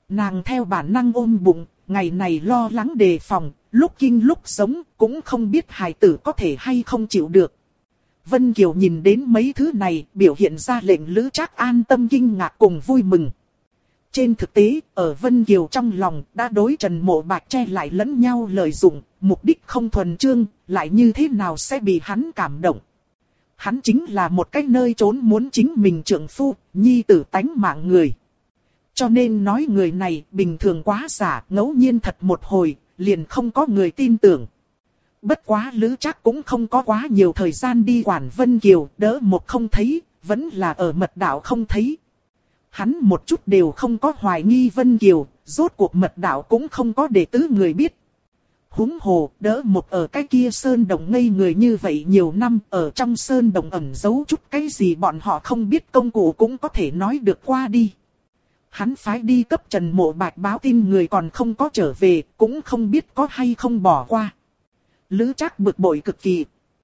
Nàng theo bản năng ôm bụng, ngày này lo lắng đề phòng, lúc kinh lúc sống, cũng không biết hài tử có thể hay không chịu được. Vân Kiều nhìn đến mấy thứ này, biểu hiện ra lệnh Lữ Trác an tâm kinh ngạc cùng vui mừng. Trên thực tế, ở Vân Kiều trong lòng đã đối Trần Mộ Bạch che lại lẫn nhau lợi dụng, mục đích không thuần trương, lại như thế nào sẽ bị hắn cảm động. Hắn chính là một cái nơi trốn muốn chính mình trượng phu, nhi tử tánh mạng người. Cho nên nói người này bình thường quá giả, ngẫu nhiên thật một hồi, liền không có người tin tưởng. Bất quá Lữ Trác cũng không có quá nhiều thời gian đi quản Vân Kiều, đỡ một không thấy, vẫn là ở mật đạo không thấy. Hắn một chút đều không có hoài nghi Vân Kiều, rốt cuộc mật đạo cũng không có để tứ người biết. Huống hồ, đỡ một ở cái kia sơn động ngây người như vậy nhiều năm, ở trong sơn động ẩn giấu chút cái gì bọn họ không biết công cụ cũng có thể nói được qua đi. Hắn phái đi cấp Trần Mộ Bạch báo tin người còn không có trở về, cũng không biết có hay không bỏ qua. Lữ Trác bực bội cực kỳ.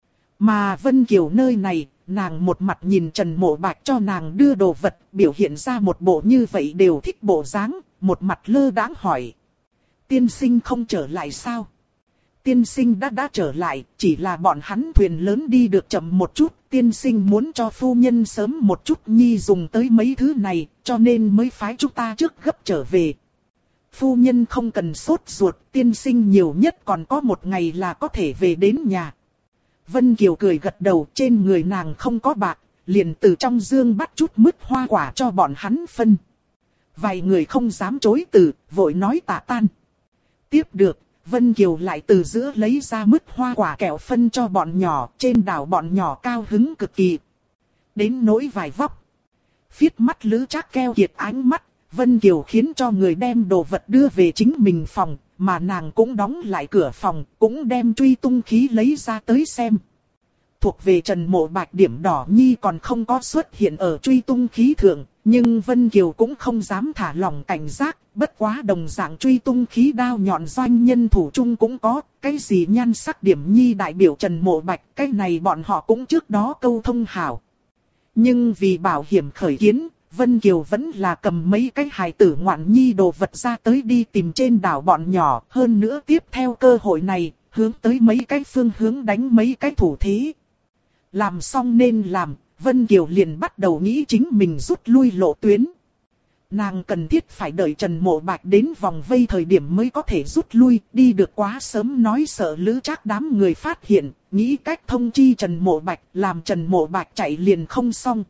Mà Vân Kiều nơi này, nàng một mặt nhìn Trần Mộ Bạch cho nàng đưa đồ vật, biểu hiện ra một bộ như vậy đều thích bộ dáng, một mặt lơ đãng hỏi. Tiên sinh không trở lại sao? Tiên sinh đã trở lại, chỉ là bọn hắn thuyền lớn đi được chậm một chút, tiên sinh muốn cho phu nhân sớm một chút nhi dùng tới mấy thứ này, cho nên mới phái chúng ta trước gấp trở về. Phu nhân không cần sốt ruột, tiên sinh nhiều nhất còn có một ngày là có thể về đến nhà. Vân Kiều cười gật đầu, trên người nàng không có bạc, liền từ trong dương bắt chút mứt hoa quả cho bọn hắn phân. Vài người không dám chối từ, vội nói tạ tan. Tiếp được, Vân Kiều lại từ giữa lấy ra mứt hoa quả kẹo phân cho bọn nhỏ, trên đảo bọn nhỏ cao hứng cực kỳ. Đến nỗi vài vóc. Phiết mắt Lữ Trác keo kiệt ánh mắt, Vân Kiều khiến cho người đem đồ vật đưa về chính mình phòng, mà nàng cũng đóng lại cửa phòng, cũng đem truy tung khí lấy ra tới xem. Thuộc về Trần Mộ Bạch điểm đỏ nhi còn không có xuất hiện ở truy tung khí thượng, nhưng Vân Kiều cũng không dám thả lỏng cảnh giác, bất quá đồng dạng truy tung khí đao nhọn doanh nhân thủ chung cũng có, cái gì nhan sắc điểm nhi đại biểu Trần Mộ Bạch, cái này bọn họ cũng trước đó câu thông hảo. Nhưng vì bảo hiểm khởi kiến, Vân Kiều vẫn là cầm mấy cái hài tử ngoạn nhi đồ vật ra tới đi tìm trên đảo bọn nhỏ, hơn nữa tiếp theo cơ hội này, hướng tới mấy cái phương hướng đánh mấy cái thủ thế. Làm xong nên làm, Vân Kiều liền bắt đầu nghĩ chính mình rút lui lộ tuyến. Nàng cần thiết phải đợi Trần Mộ Bạch đến vòng vây thời điểm mới có thể rút lui, đi được quá sớm nói sợ Lữ Trác đám người phát hiện, nghĩ cách thông chi Trần Mộ Bạch, làm Trần Mộ Bạch chạy liền không xong.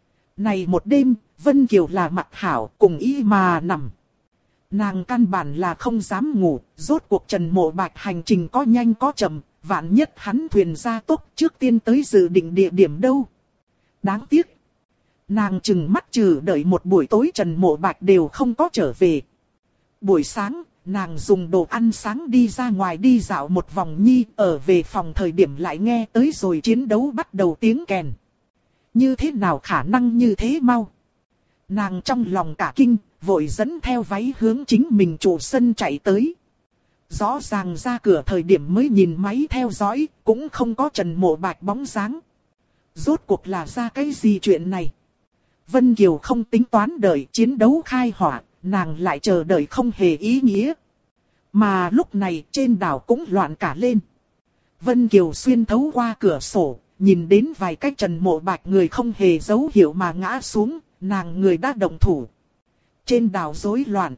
Này một đêm, Vân Kiều là mặt hảo cùng ý mà nằm. Nàng căn bản là không dám ngủ, rốt cuộc Trần Mộ Bạch hành trình có nhanh có chậm, vạn nhất hắn thuyền ra tốc trước tiên tới dự định địa điểm đâu. Đáng tiếc. Nàng chừng mắt trừ đợi một buổi tối Trần Mộ Bạch đều không có trở về. Buổi sáng, nàng dùng đồ ăn sáng đi ra ngoài đi dạo một vòng nhi, ở về phòng thời điểm lại nghe tới rồi chiến đấu bắt đầu tiếng kèn. Như thế nào khả năng như thế mau? Nàng trong lòng cả kinh, vội dẫn theo váy hướng chính mình trụ sân chạy tới. Rõ ràng ra cửa thời điểm mới nhìn máy theo dõi, cũng không có Trần Mộ Bạch bóng dáng. Rốt cuộc là ra cái gì chuyện này? Vân Kiều không tính toán đợi chiến đấu khai hỏa, nàng lại chờ đợi không hề ý nghĩa. Mà lúc này trên đảo cũng loạn cả lên. Vân Kiều xuyên thấu qua cửa sổ, nhìn đến vài cái Trần Mộ Bạch người không hề dấu hiệu mà ngã xuống, nàng người đã động thủ. Trên đảo rối loạn.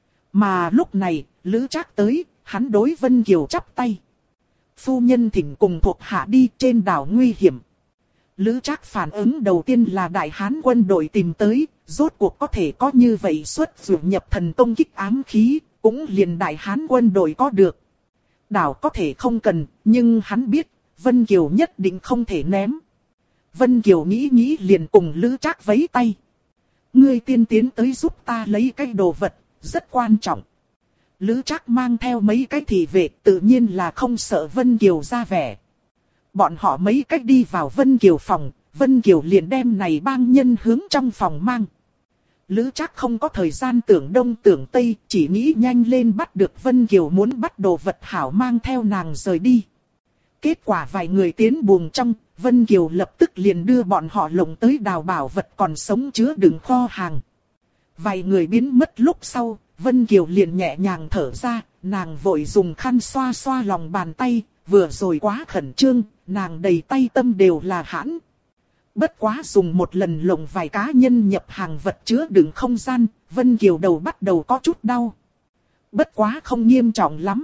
Mà lúc này, Lữ Trác tới, hắn đối Vân Kiều chắp tay. Phu nhân thỉnh cùng thuộc hạ đi, trên đảo nguy hiểm. Lữ Trác phản ứng đầu tiên là Đại Hán quân đội tìm tới, rốt cuộc có thể có như vậy xuất dụ nhập thần công kích ám khí, cũng liền Đại Hán quân đội có được. Đảo có thể không cần, nhưng hắn biết, Vân Kiều nhất định không thể ném. Vân Kiều nghĩ liền cùng Lữ Trác vẫy tay. Ngươi tiên tiến tới giúp ta lấy cái đồ vật, rất quan trọng. Lữ Trác mang theo mấy cái thị vệ, tự nhiên là không sợ Vân Kiều ra vẻ. Bọn họ mấy cách đi vào Vân Kiều phòng, Vân Kiều liền đem này bang nhân hướng trong phòng mang. Lữ Trác không có thời gian tưởng đông tưởng tây, chỉ nghĩ nhanh lên bắt được Vân Kiều muốn bắt đồ vật hảo mang theo nàng rời đi. Kết quả vài người tiến buồng trong, Vân Kiều lập tức liền đưa bọn họ lộng tới đào bảo vật còn sống chứa đựng kho hàng. Vài người biến mất lúc sau, Vân Kiều liền nhẹ nhàng thở ra, nàng vội dùng khăn xoa xoa lòng bàn tay, vừa rồi quá khẩn trương, nàng đầy tay tâm đều là hãn. Bất quá dùng một lần lồng vài cá nhân nhập hàng vật chứa đựng không gian, Vân Kiều đầu bắt đầu có chút đau. Bất quá không nghiêm trọng lắm.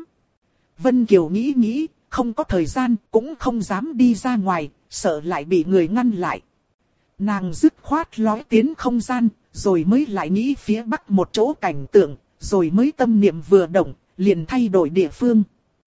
Vân Kiều nghĩ nghĩ, không có thời gian, cũng không dám đi ra ngoài, sợ lại bị người ngăn lại. Nàng dứt khoát lói tiến không gian, rồi mới lại nghĩ phía bắc một chỗ cảnh tượng, rồi mới tâm niệm vừa động, liền thay đổi địa phương.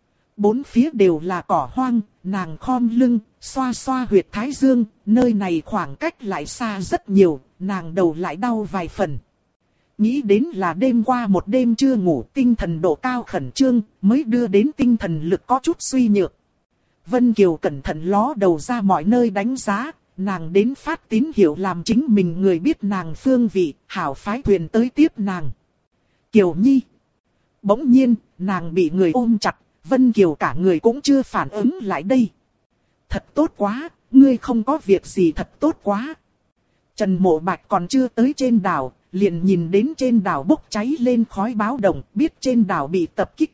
Bốn phía đều là cỏ hoang, nàng khom lưng, xoa xoa huyệt thái dương, nơi này khoảng cách lại xa rất nhiều, nàng đầu lại đau vài phần. Nghĩ đến là đêm qua một đêm chưa ngủ, tinh thần độ cao khẩn trương, mới đưa đến tinh thần lực có chút suy nhược. Vân Kiều cẩn thận ló đầu ra mọi nơi đánh giá, nàng đến phát tín hiệu làm chính mình người biết nàng phương vị, hảo phái thuyền tới tiếp nàng. Kiều Nhi. Bỗng nhiên, nàng bị người ôm chặt, Vân Kiều cả người cũng chưa phản ứng lại đây. Thật tốt quá, ngươi không có việc gì, thật tốt quá. Trần Mộ Bạch còn chưa tới trên đảo, liền nhìn đến trên đảo bốc cháy lên khói báo động, biết trên đảo bị tập kích.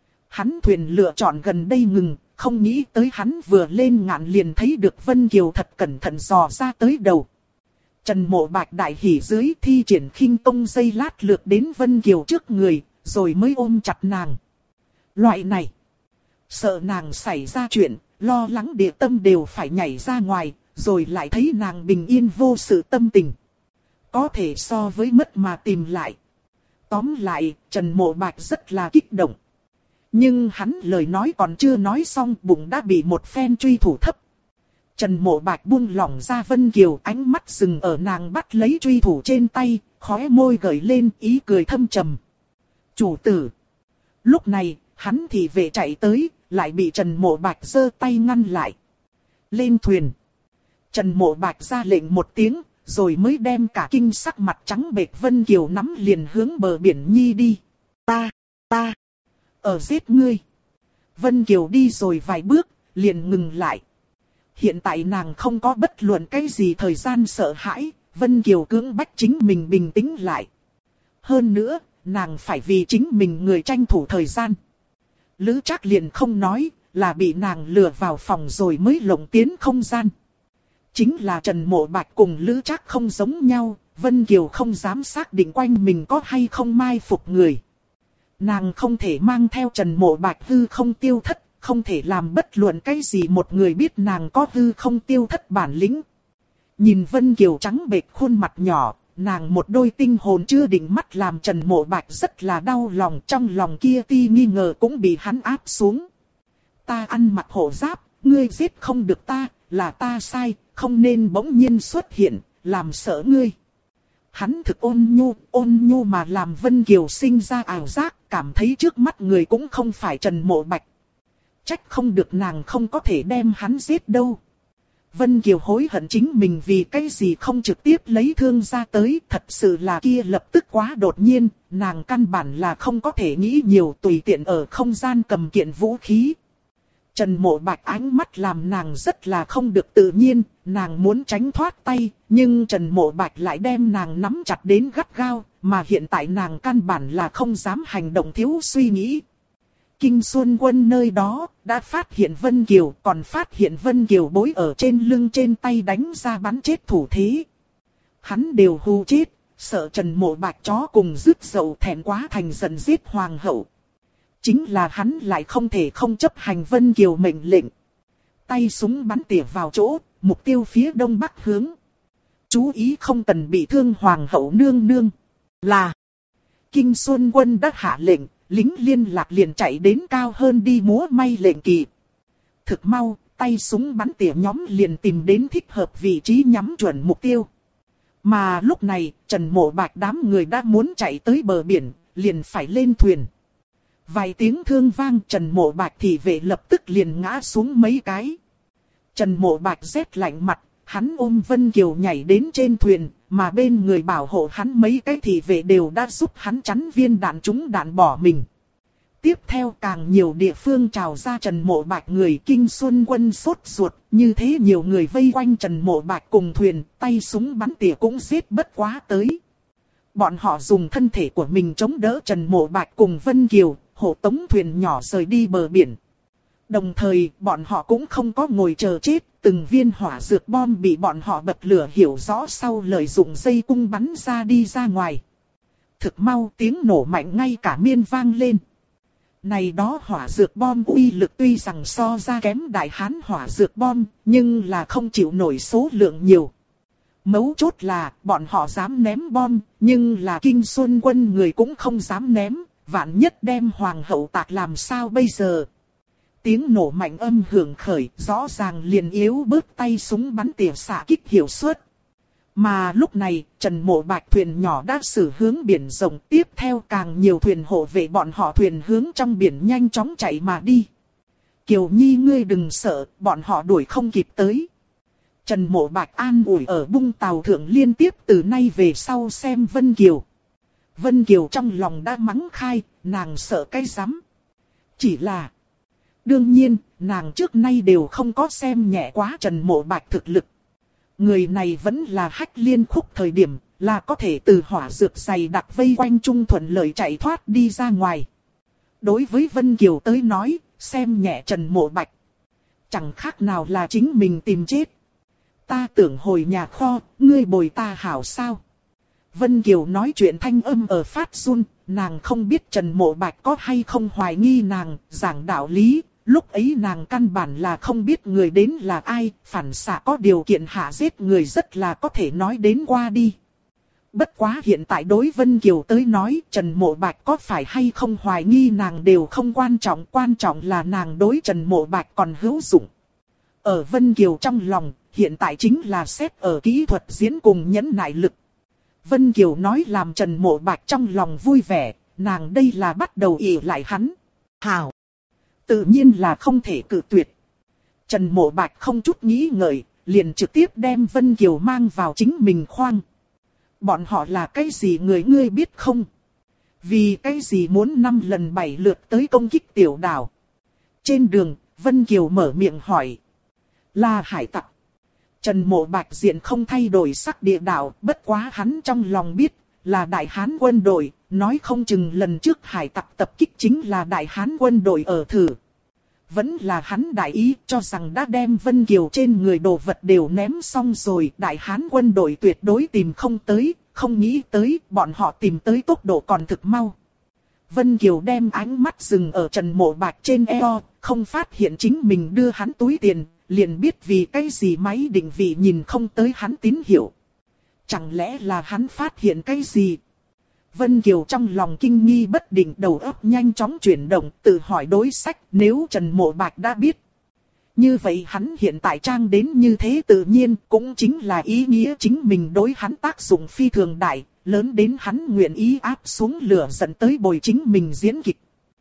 Hắn thuyền lựa chọn gần đây ngừng, không nghĩ tới hắn vừa lên ngạn liền thấy được Vân Kiều thật cẩn thận dò ra tới đầu. Trần Mộ Bạch đại hỉ dưới thi triển khinh công dây lát lược đến Vân Kiều trước người, rồi mới ôm chặt nàng. Loại này, sợ nàng xảy ra chuyện, lo lắng địa tâm đều phải nhảy ra ngoài, rồi lại thấy nàng bình yên vô sự tâm tình. Có thể so với mất mà tìm lại. Tóm lại, Trần Mộ Bạch rất là kích động. Nhưng hắn lời nói còn chưa nói xong, bụng đã bị một phen truy thủ thấp. Trần Mộ Bạch buông lỏng ra Vân Kiều, ánh mắt dừng ở nàng bắt lấy truy thủ trên tay, khóe môi gợi lên ý cười thâm trầm. Chủ tử. Lúc này, hắn thì về chạy tới, lại bị Trần Mộ Bạch giơ tay ngăn lại. Lên thuyền. Trần Mộ Bạch ra lệnh một tiếng, rồi mới đem cả kinh sắc mặt trắng bệch Vân Kiều nắm liền hướng bờ biển nhi đi. Ta, ở giết ngươi. Vân Kiều đi rồi vài bước, liền ngừng lại. Hiện tại nàng không có bất luận cái gì thời gian sợ hãi, Vân Kiều cưỡng bách chính mình bình tĩnh lại. Hơn nữa, nàng phải vì chính mình người tranh thủ thời gian. Lữ Trác liền không nói, là bị nàng lừa vào phòng rồi mới lộng tiến không gian. Chính là Trần Mộ Bạch cùng Lữ Trác không giống nhau, Vân Kiều không dám xác định quanh mình có hay không mai phục người. Nàng không thể mang theo Trần Mộ Bạch hư không tiêu thất, không thể làm bất luận cái gì một người biết nàng có hư không tiêu thất bản lĩnh. Nhìn Vân Kiều trắng bệch khuôn mặt nhỏ, nàng một đôi tinh hồn chưa định mắt làm Trần Mộ Bạch rất là đau lòng, trong lòng kia ti nghi ngờ cũng bị hắn áp xuống. Ta ăn mặc hộ giáp, ngươi giết không được ta, là ta sai, không nên bỗng nhiên xuất hiện, làm sợ ngươi. Hắn thực ôn nhu mà làm Vân Kiều sinh ra ảo giác, cảm thấy trước mắt người cũng không phải Trần Mộ Bạch. Trách không được nàng không có thể đem hắn giết đâu. Vân Kiều hối hận chính mình vì cái gì không trực tiếp lấy thương ra tới, thật sự là kia lập tức quá đột nhiên, nàng căn bản là không có thể nghĩ nhiều, tùy tiện ở không gian cầm kiện vũ khí. Trần Mộ Bạch ánh mắt làm nàng rất là không được tự nhiên, nàng muốn tránh thoát tay, nhưng Trần Mộ Bạch lại đem nàng nắm chặt đến gắt gao, mà hiện tại nàng căn bản là không dám hành động thiếu suy nghĩ. Kinh Xuân Quân nơi đó, đã phát hiện Vân Kiều, còn phát hiện Vân Kiều bối ở trên lưng trên tay đánh ra bắn chết thủ thế. Hắn đều hù chết, sợ Trần Mộ Bạch chó cùng rứt dậu thẹn quá thành giận giết hoàng hậu. Chính là hắn lại không thể không chấp hành Vân Kiều mệnh lệnh. Tay súng bắn tỉa vào chỗ, mục tiêu phía đông bắc hướng. Chú ý không cần bị thương hoàng hậu nương nương. Là Kinh Xuân Quân đã hạ lệnh, lính liên lạc liền chạy đến cao hơn đi múa may lệnh kỳ. Thực mau, tay súng bắn tỉa nhóm liền tìm đến thích hợp vị trí nhắm chuẩn mục tiêu. Mà lúc này, Trần Mộ Bạch đám người đã muốn chạy tới bờ biển, liền phải lên thuyền. Vài tiếng thương vang, Trần Mộ Bạch thị vệ lập tức liền ngã xuống mấy cái. Trần Mộ Bạch rét lạnh mặt, hắn ôm Vân Kiều nhảy đến trên thuyền, mà bên người bảo hộ hắn mấy cái thị vệ đều đã giúp hắn chắn viên đạn trúng đạn bỏ mình. Tiếp theo càng nhiều địa phương trào ra Trần Mộ Bạch người. Kinh Xuân Quân sốt ruột, như thế nhiều người vây quanh Trần Mộ Bạch cùng thuyền, tay súng bắn tỉa cũng giết bất quá tới. bọn họ dùng thân thể của mình chống đỡ Trần Mộ Bạch cùng Vân Kiều, hộ tống thuyền nhỏ rời đi bờ biển. Đồng thời, bọn họ cũng không có ngồi chờ chết, từng viên hỏa dược bom bị bọn họ bật lửa hiểu rõ sau lợi dụng dây cung bắn ra đi ra ngoài. Thực mau tiếng nổ mạnh ngay cả miên vang lên. Này đó hỏa dược bom uy lực tuy rằng so ra kém Đại Hán hỏa dược bom, nhưng là không chịu nổi số lượng nhiều. Mấu chốt là bọn họ dám ném bom, nhưng là Kinh Xuân quân người cũng không dám ném, vạn nhất đem hoàng hậu tạc làm sao bây giờ. Tiếng nổ mạnh âm hưởng khởi, rõ ràng liền yếu bớt tay súng bắn tỉa xạ kích hiệu suất. Mà lúc này, Trần Mộ Bạch thuyền nhỏ đã xử hướng biển rộng, tiếp theo càng nhiều thuyền hộ vệ bọn họ thuyền hướng trong biển nhanh chóng chạy mà đi. Kiều Nhi ngươi đừng sợ, bọn họ đuổi không kịp tới. Trần Mộ Bạch an ủi ở bung tàu thượng liên tiếp từ nay về sau xem Vân Kiều. Vân Kiều trong lòng đã mắng khai, nàng sợ cái rắm. Chỉ là... Đương nhiên, nàng trước nay đều không có xem nhẹ quá Trần Mộ Bạch thực lực. Người này vẫn là Hách Liên Khúc thời điểm, là có thể từ hỏa dược dày đặc vây quanh trung thuận lợi chạy thoát đi ra ngoài. Đối với Vân Kiều tới nói, xem nhẹ Trần Mộ Bạch. Chẳng khác nào là chính mình tìm chết. Ta tưởng hồi nhà kho, ngươi bồi ta hảo sao? Vân Kiều nói chuyện thanh âm ở phát run, nàng không biết Trần Mộ Bạch có hay không hoài nghi nàng, giảng đạo lý. Lúc ấy nàng căn bản là không biết người đến là ai, phản xạ có điều kiện hạ giết người rất là có thể nói đến qua đi. Bất quá hiện tại đối Vân Kiều tới nói Trần Mộ Bạch có phải hay không hoài nghi nàng đều không quan trọng là nàng đối Trần Mộ Bạch còn hữu dụng. Ở Vân Kiều trong lòng, hiện tại chính là xét ở kỹ thuật diễn cùng nhẫn nại lực. Vân Kiều nói làm Trần Mộ Bạch trong lòng vui vẻ, nàng đây là bắt đầu ỷ lại hắn. Hảo! Tự nhiên là không thể cự tuyệt. Trần Mộ Bạch không chút nghĩ ngợi, liền trực tiếp đem Vân Kiều mang vào chính mình khoang. Bọn họ là cái gì người ngươi biết không? Vì cái gì muốn 5 lần 7 lượt tới công kích tiểu đảo? Trên đường, Vân Kiều mở miệng hỏi. Là hải tặc. Trần Mộ Bạch diện không thay đổi sắc địa đạo, bất quá hắn trong lòng biết, là Đại Hán quân đội, nói không chừng lần trước hải tặc tập kích chính là Đại Hán quân đội ở thử. Vẫn là hắn đại ý cho rằng đã đem Vân Kiều trên người đồ vật đều ném xong rồi, Đại Hán quân đội tuyệt đối tìm không tới, không nghĩ tới, bọn họ tìm tới tốc độ còn thực mau. Vân Kiều đem ánh mắt dừng ở Trần Mộ Bạch trên eo, không phát hiện chính mình đưa hắn túi tiền, liền biết vì cái gì máy định vị nhìn không tới hắn tín hiệu. Chẳng lẽ là hắn phát hiện cái gì? Vân Kiều trong lòng kinh nghi bất định, đầu óc nhanh chóng chuyển động, tự hỏi đối sách, nếu Trần Mộ Bạch đã biết. Như vậy hắn hiện tại trang đến như thế tự nhiên, cũng chính là ý nghĩa chính mình đối hắn tác dụng phi thường đại, lớn đến hắn nguyện ý áp xuống lửa dẫn tới bồi chính mình diễn kịch.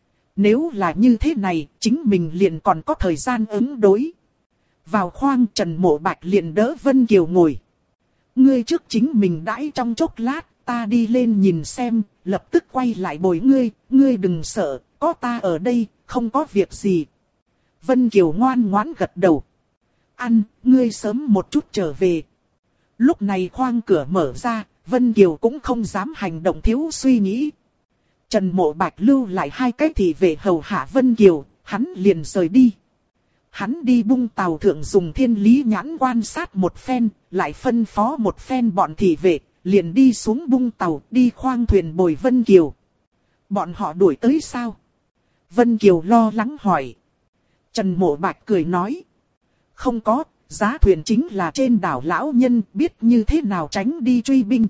Nếu là như thế này, chính mình liền còn có thời gian ứng đối. Vào khoang Trần Mộ Bạch liền đỡ Vân Kiều ngồi. Ngươi trước chính mình đãi trong chốc lát, ta đi lên nhìn xem, lập tức quay lại bồi ngươi, ngươi đừng sợ, có ta ở đây, không có việc gì. Vân Kiều ngoan ngoãn gật đầu. Ăn, ngươi sớm một chút trở về. Lúc này khoang cửa mở ra, Vân Kiều cũng không dám hành động thiếu suy nghĩ. Trần Mộ Bạch lưu lại 2 cái thị vệ hầu hạ Vân Kiều, hắn liền rời đi. Hắn đi bung tàu thượng dùng thiên lý nhãn quan sát một phen, lại phân phó một phen bọn thị vệ, liền đi xuống bung tàu, đi khoang thuyền bồi Vân Kiều. Bọn họ đuổi tới sao? Vân Kiều lo lắng hỏi. Trần Mộ Bạch cười nói. Không có, giá thuyền chính là trên đảo lão nhân, biết như thế nào tránh đi truy binh.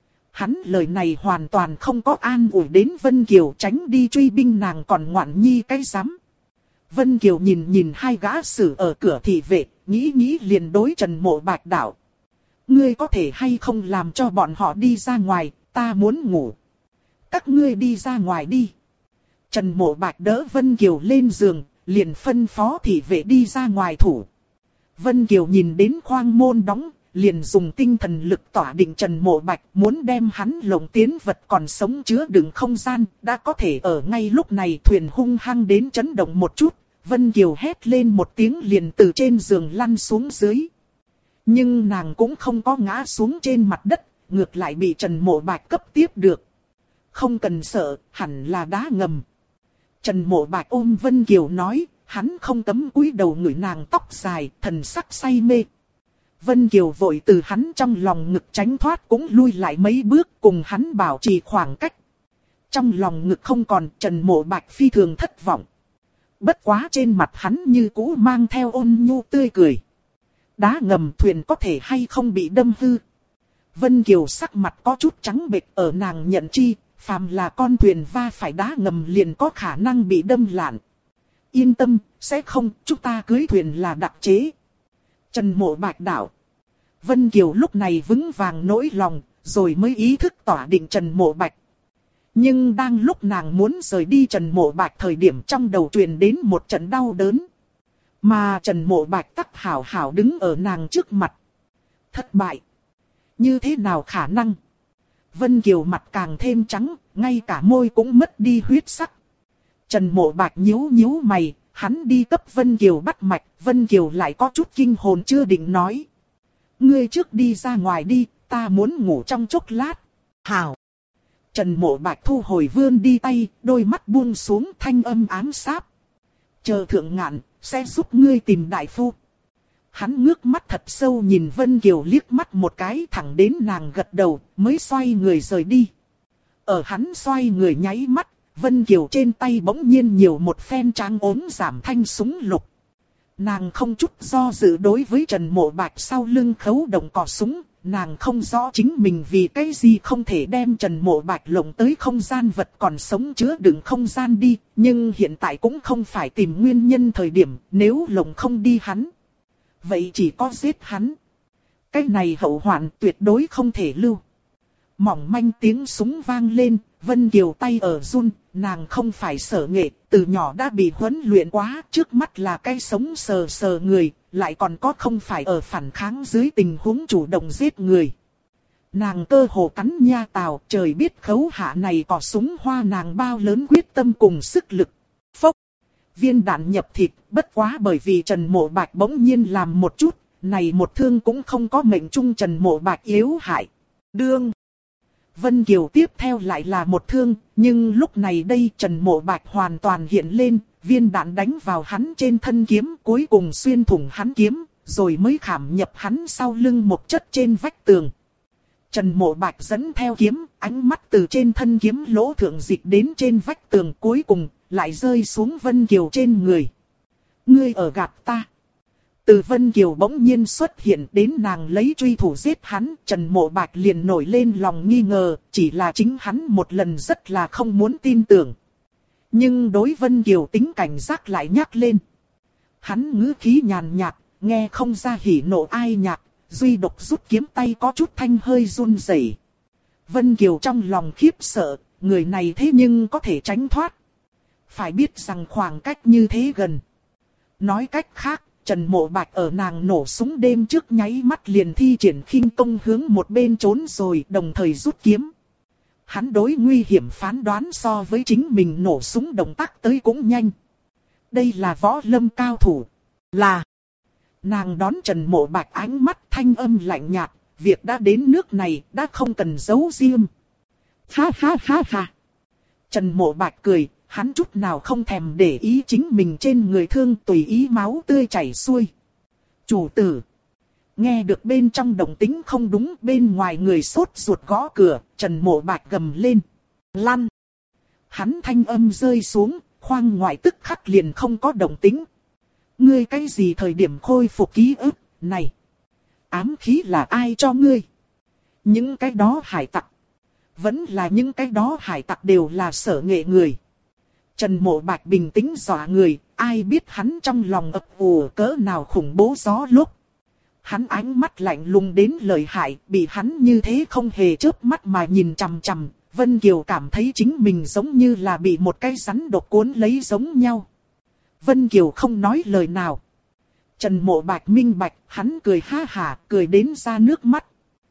Hắn lời này hoàn toàn không có an ủi đến Vân Kiều, tránh đi truy binh nàng còn ngoạn nhi cái rắm. Vân Kiều nhìn 2 gã xử ở cửa thị vệ, nghĩ liền đối Trần Mộ Bạch đạo. Ngươi có thể hay không làm cho bọn họ đi ra ngoài, ta muốn ngủ. Các ngươi đi ra ngoài đi. Trần Mộ Bạch đỡ Vân Kiều lên giường, liền phân phó thị vệ đi ra ngoài thủ. Vân Kiều nhìn đến khoang môn đóng, liền dùng tinh thần lực tỏa định Trần Mộ Bạch, muốn đem hắn lồng tiến vật còn sống chứa đựng không gian, đã có thể ở ngay lúc này thuyền hung hăng đến chấn động một chút, Vân Kiều hét lên một tiếng liền từ trên giường lăn xuống dưới. Nhưng nàng cũng không có ngã xuống trên mặt đất, ngược lại bị Trần Mộ Bạch cấp tiếp được. Không cần sợ, hẳn là đá ngầm. Trần Mộ Bạch ôm Vân Kiều nói, hắn không cấm cúi đầu ngửi nàng tóc dài, thần sắc say mê. Vân Kiều vội từ hắn trong lòng ngực tránh thoát cũng lui lại mấy bước cùng hắn bảo trì khoảng cách. Trong lòng ngực không còn, Trần Mộ Bạch phi thường thất vọng. Bất quá trên mặt hắn như cũ mang theo ôn nhu tươi cười. Đá ngầm thuyền có thể hay không bị đâm hư. Vân Kiều sắc mặt có chút trắng bệch, ở nàng nhận chi, phàm là con thuyền va phải đá ngầm liền có khả năng bị đâm lạn. Yên tâm, sẽ không, chúng ta cưới thuyền là đặc chế. Trần Mộ Bạch đạo. Vân Kiều lúc này vững vàng nỗi lòng, rồi mới ý thức tỏa định Trần Mộ Bạch. Nhưng đang lúc nàng muốn rời đi Trần Mộ Bạch thời điểm trong đầu truyền đến một trận đau đớn. Mà Trần Mộ Bạch tắc hảo hảo đứng ở nàng trước mặt. Thất bại. Như thế nào khả năng? Vân Kiều mặt càng thêm trắng, ngay cả môi cũng mất đi huyết sắc. Trần Mộ Bạch nhíu nhíu mày, hắn đi cấp Vân Kiều bắt mạch, Vân Kiều lại có chút kinh hồn chưa định nói. Ngươi trước đi ra ngoài đi, ta muốn ngủ trong chốc lát. Hảo. Trần Mộ Bạch thu hồi vươn đi tay, đôi mắt buông xuống thanh âm ám sáp. Chờ thượng ngạn, sẽ giúp ngươi tìm đại phu. Hắn ngước mắt thật sâu nhìn Vân Kiều liếc mắt một cái thẳng đến nàng gật đầu, mới xoay người rời đi. Ở hắn xoay người nháy mắt, Vân Kiều trên tay bỗng nhiên nhiều một phen tráng ốm giảm thanh súng lục. Nàng không chút do dự đối với Trần Mộ Bạch sau lưng khấu động cò súng, nàng không rõ chính mình vì cái gì không thể đem Trần Mộ Bạch lộng tới không gian vật còn sống chứa đựng không gian đi, nhưng hiện tại cũng không phải tìm nguyên nhân thời điểm, nếu lộng không đi hắn. Vậy chỉ có giết hắn. Cái này hậu hoạn tuyệt đối không thể lưu. Mỏng manh tiếng súng vang lên, Vân Kiều tay ở run, nàng không phải sở nghệ, từ nhỏ đã bị huấn luyện quá, trước mắt là cái sống sờ sờ người, lại còn có không phải ở phản kháng dưới tình huống chủ động giết người. Nàng cơ hồ cắn nha tào, trời biết khấu hạ này có súng hoa nàng bao lớn quyết tâm cùng sức lực. Phốc! Viên đạn nhập thịt, bất quá bởi vì Trần Mộ Bạch bỗng nhiên làm một chút, này một thương cũng không có mệnh trung Trần Mộ Bạch yếu hại. Đương! Vân Kiều tiếp theo lại là một thương, nhưng lúc này đây Trần Mộ Bạch hoàn toàn hiện lên, viên đạn đánh vào hắn trên thân kiếm, cuối cùng xuyên thủng hắn kiếm, rồi mới khảm nhập hắn sau lưng một chất trên vách tường. Trần Mộ Bạch dẫn theo kiếm, ánh mắt từ trên thân kiếm lỗ thượng dịch đến trên vách tường, cuối cùng lại rơi xuống Vân Kiều trên người. Ngươi ở gạt ta. Từ Vân Kiều bỗng nhiên xuất hiện đến nàng lấy truy thủ giết hắn, Trần Mộ Bạch liền nổi lên lòng nghi ngờ, chỉ là chính hắn một lần rất là không muốn tin tưởng. Nhưng đối Vân Kiều tính cảnh giác lại nhắc lên. Hắn ngữ khí nhàn nhạt, nghe không ra hỉ nộ ai nhạc, duy độc rút kiếm tay có chút thanh hơi run rẩy. Vân Kiều trong lòng khiếp sợ, người này thế nhưng có thể tránh thoát. Phải biết rằng khoảng cách như thế gần. Nói cách khác, Trần Mộ Bạch ở nàng nổ súng đêm trước nháy mắt liền thi triển khinh công hướng một bên trốn rồi đồng thời rút kiếm. Hắn đối nguy hiểm phán đoán so với chính mình nổ súng động tác tới cũng nhanh. Đây là võ lâm cao thủ. Là. Nàng đón Trần Mộ Bạch ánh mắt thanh âm lạnh nhạt. Việc đã đến nước này đã không cần giấu riêng. Ha ha ha ha. Trần Mộ Bạch cười. Hắn chút nào không thèm để ý chính mình trên người thương tùy ý máu tươi chảy xuôi. Chủ tử. Nghe được bên trong động tĩnh không đúng, bên ngoài người sốt ruột gõ cửa, Trần Mộ Bạch gầm lên. Lăn. Hắn thanh âm rơi xuống, khoang ngoại tức khắc liền không có động tĩnh. Ngươi cái gì thời điểm khôi phục ký ức, này. Ám khí là ai cho ngươi? Những cái đó hải tặc. Vẫn là những cái đó hải tặc đều là sở nghệ người. Trần Mộ Bạch bình tĩnh dọa người, ai biết hắn trong lòng ấp ủ cỡ nào khủng bố gió lúc. Hắn ánh mắt lạnh lùng đến lợi hại, bị hắn như thế không hề chớp mắt mà nhìn chằm chằm, Vân Kiều cảm thấy chính mình giống như là bị một cái rắn độc cuốn lấy giống nhau. Vân Kiều không nói lời nào. Trần Mộ Bạch minh bạch, hắn cười ha hả, cười đến ra nước mắt.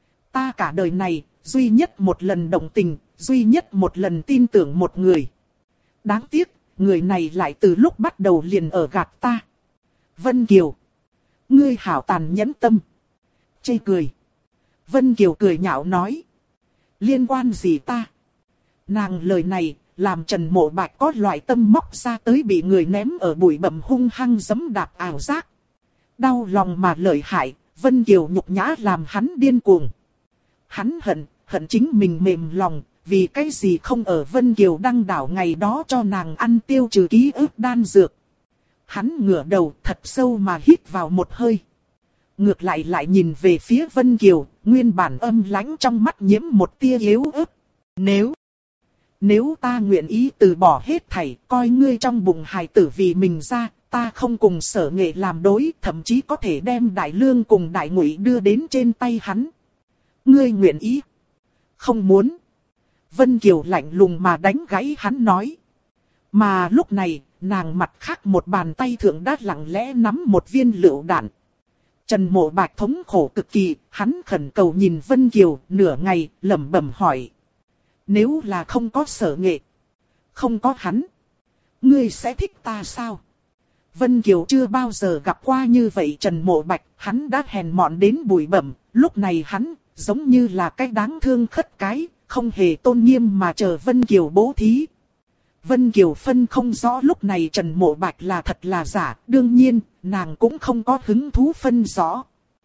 Ta cả đời này, duy nhất một lần động tình, duy nhất một lần tin tưởng một người. Đáng tiếc, người này lại từ lúc bắt đầu liền ở gạt ta. Vân Kiều. Ngươi hảo tàn nhẫn tâm. Chê cười. Vân Kiều cười nhạo nói, Liên quan gì ta? Nàng lời này, làm Trần Mộ Bạch có loại tâm móc ra tới bị người ném ở bụi bặm hung hăng giẫm đạp ảo giác. Đau lòng mà lợi hại, Vân Kiều nhục nhã làm hắn điên cuồng. Hắn hận chính mình mềm lòng, vì cái gì không ở Vân Kiều đăng đảo ngày đó cho nàng ăn tiêu trừ ký ức đan dược. Hắn ngửa đầu thật sâu mà hít vào một hơi. Ngược lại nhìn về phía Vân Kiều, nguyên bản âm lãnh trong mắt nhiễm một tia yếu ớt. Nếu ta nguyện ý từ bỏ hết thảy, coi ngươi trong bụng hài tử vì mình ra, ta không cùng Sở Nghệ làm đối, thậm chí có thể đem Đại Lương cùng Đại Ngụy đưa đến trên tay hắn. Ngươi nguyện ý? Không muốn. Vân Kiều lạnh lùng mà đánh gãy hắn nói. Mà lúc này, nàng mặt khác một bàn tay thượng đã lặng lẽ nắm một viên lựu đạn. Trần Mộ Bạch thống khổ cực kỳ, hắn khẩn cầu nhìn Vân Kiều nửa ngày, lẩm bẩm hỏi. Nếu là không có Sở Nghệ, không có hắn, ngươi sẽ thích ta sao? Vân Kiều chưa bao giờ gặp qua như vậy Trần Mộ Bạch, hắn đã hèn mọn đến bụi bặm, lúc này hắn giống như là cái đáng thương khất cái, không hề tôn nghiêm mà chờ Vân Kiều bố thí. Vân Kiều phân không rõ lúc này Trần Mộ Bạch là thật là giả, đương nhiên, nàng cũng không có hứng thú phân rõ.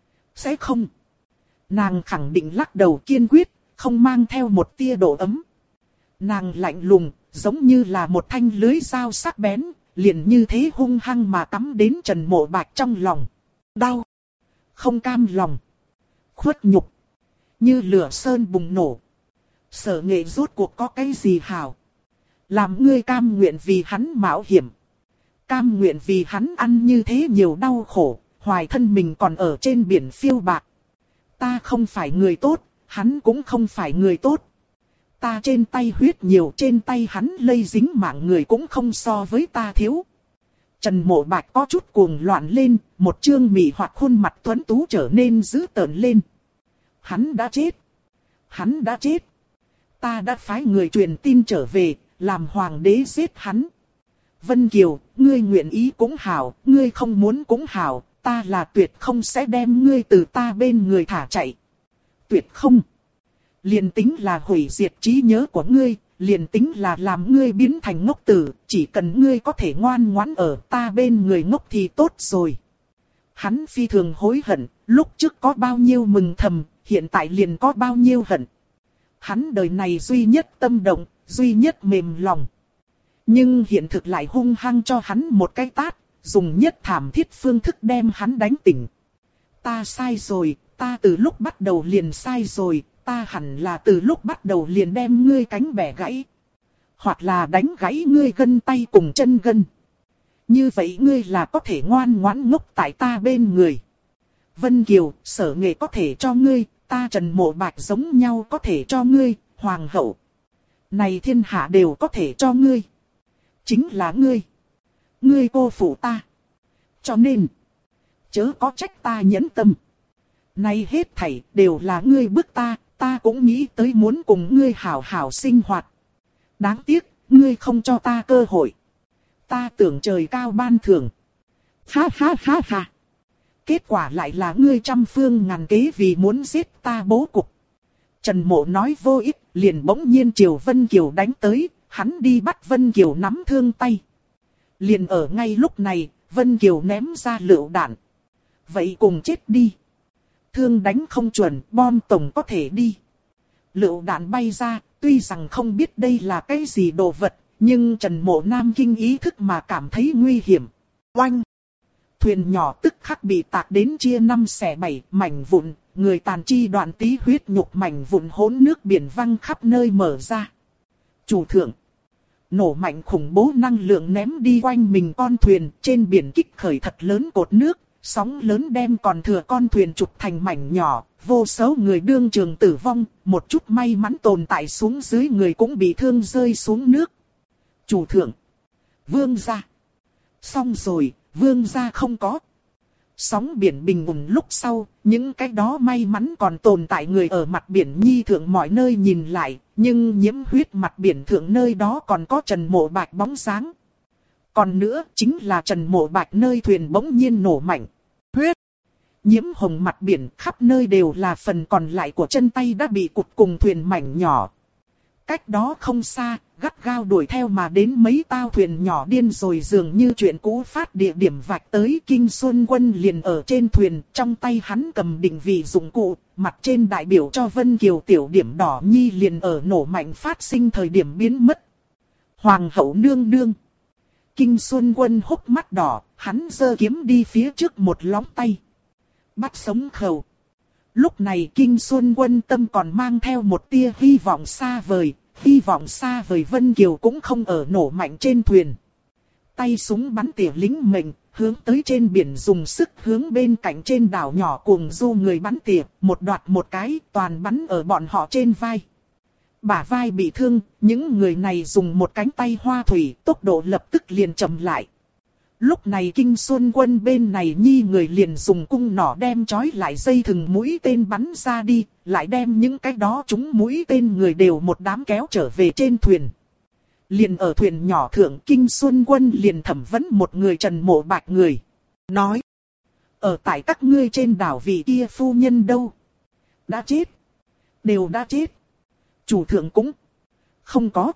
Sẽ không. Nàng khẳng định lắc đầu kiên quyết, không mang theo một tia độ ấm. Nàng lạnh lùng, giống như là một thanh lưới dao sắc bén, liền như thế hung hăng mà cắm đến Trần Mộ Bạch trong lòng. Đau. Không cam lòng. Khuất nhục. Như lửa sơn bùng nổ. Sở Nghệ rốt cuộc có cái gì hảo? Làm ngươi cam nguyện vì hắn mạo hiểm. Cam nguyện vì hắn ăn như thế nhiều đau khổ, hoài thân mình còn ở trên biển phiêu bạc. Ta không phải người tốt, hắn cũng không phải người tốt. Ta trên tay huyết nhiều, trên tay hắn lây dính mạng người cũng không so với ta thiếu. Trần Mộ Bạch có chút cuồng loạn lên, một trương mị hoặc khuôn mặt tuấn tú trở nên dữ tợn lên. Hắn đã chết. Hắn đã chết. Ta đã phái người truyền tin trở về, làm hoàng đế giết hắn. Vân Kiều, ngươi nguyện ý cũng hảo, ngươi không muốn cũng hảo, ta là tuyệt không sẽ đem ngươi từ ta bên người thả chạy. Tuyệt không. Liền tính là hủy diệt trí nhớ của ngươi, liền tính là làm ngươi biến thành ngốc tử, chỉ cần ngươi có thể ngoan ngoãn ở ta bên người ngốc thì tốt rồi. Hắn phi thường hối hận, lúc trước có bao nhiêu mừng thầm, hiện tại liền có bao nhiêu hận. Hắn đời này duy nhất tâm động, duy nhất mềm lòng. Nhưng hiện thực lại hung hăng cho hắn một cái tát, dùng nhất thảm thiết phương thức đem hắn đánh tỉnh. Ta sai rồi, ta từ lúc bắt đầu liền sai rồi, ta hẳn là từ lúc bắt đầu liền đem ngươi cánh bẻ gãy. Hoặc là đánh gãy ngươi gân tay cùng chân gân. Như vậy ngươi là có thể ngoan ngoãn ngốc tại ta bên người. Vân Kiều, Sở Nghệ có thể cho ngươi, ta Trần Mộ Bạch giống nhau có thể cho ngươi, hoàng hậu. Này thiên hạ đều có thể cho ngươi. Chính là ngươi. Ngươi cô phụ ta. Cho nên, chớ có trách ta nhẫn tâm. Này hết thảy đều là ngươi bức ta, ta cũng nghĩ tới muốn cùng ngươi hảo hảo sinh hoạt. Đáng tiếc, ngươi không cho ta cơ hội. Ta tưởng trời cao ban thưởng. Ha ha ha ha. Kết quả lại là ngươi trăm phương ngàn kế vì muốn giết ta bố cục. Trần Mộ nói vô ích, liền bỗng nhiên chiều Vân Kiều đánh tới, hắn đi bắt Vân Kiều nắm thương tay. Liền ở ngay lúc này, Vân Kiều ném ra lựu đạn. Vậy cùng chết đi. Thương đánh không chuẩn, bom tổng có thể đi. Lựu đạn bay ra, tuy rằng không biết đây là cái gì đồ vật, nhưng Trần Mộ Nam kinh ý thức mà cảm thấy nguy hiểm. Oanh! Thuyền nhỏ tức khắc bị tạc đến chia 5 xẻ 7 mảnh vụn, người tàn chi đoạn tí huyết nhục mảnh vụn hỗn nước biển văng khắp nơi mở ra. Chủ thượng! Nổ mạnh khủng bố năng lượng ném đi quanh mình con thuyền, trên biển kích khởi thật lớn cột nước, sóng lớn đem còn thừa con thuyền trục thành mảnh nhỏ, vô số người đương trường tử vong, một chút may mắn tồn tại xuống dưới người cũng bị thương rơi xuống nước. Chủ thượng! Vương gia! Xong rồi, vương gia không có. Sóng biển bình ổn lúc sau, những cái đó may mắn còn tồn tại người ở mặt biển nhi thượng mọi nơi nhìn lại, nhưng nhiễm huyết mặt biển thượng nơi đó còn có Trần Mộ Bạch bóng dáng. Còn nữa chính là Trần Mộ Bạch nơi thuyền bỗng nhiên nổ mạnh. Huyết! Nhiễm hồng mặt biển khắp nơi đều là phần còn lại của chân tay đã bị cụt cùng thuyền mảnh nhỏ. Cách đó không xa, gắt gao đuổi theo mà đến mấy tao thuyền nhỏ điên rồi dường như chuyện cũ phát địa điểm vạch tới. Kinh Xuân Quân liền ở trên thuyền, trong tay hắn cầm định vị dụng cụ, mặt trên đại biểu cho Vân Kiều tiểu điểm đỏ nhi liền ở nổ mạnh phát sinh thời điểm biến mất. Hoàng hậu nương nương. Kinh Xuân Quân hốc mắt đỏ, hắn giơ kiếm đi phía trước một lóng tay. Bắt sống khẩu. Lúc này Kinh Xuân Quân tâm còn mang theo một tia hy vọng xa vời Vân Kiều cũng không ở nổ mạnh trên thuyền. Tay súng bắn tỉa lính mệnh, hướng tới trên biển dùng sức hướng bên cạnh trên đảo nhỏ cuồng du người bắn tỉa, một đoạt một cái, toàn bắn ở bọn họ trên vai. Bả vai bị thương, những người này dùng một cánh tay hoa thủy, tốc độ lập tức liền chậm lại. Lúc này Kinh Xuân Quân bên này nhi người liền dùng cung nỏ đem trói lại dây thừng mũi tên bắn ra đi, lại đem những cái đó chúng mũi tên người đều một đám kéo trở về trên thuyền. Liền ở thuyền nhỏ thượng Kinh Xuân Quân liền thẩm vấn một người Trần Mộ Bạch người. Nói, ở tại các ngươi trên đảo vị kia phu nhân đâu? Đã chết. Đều đã chết. Chủ thượng cũng không có.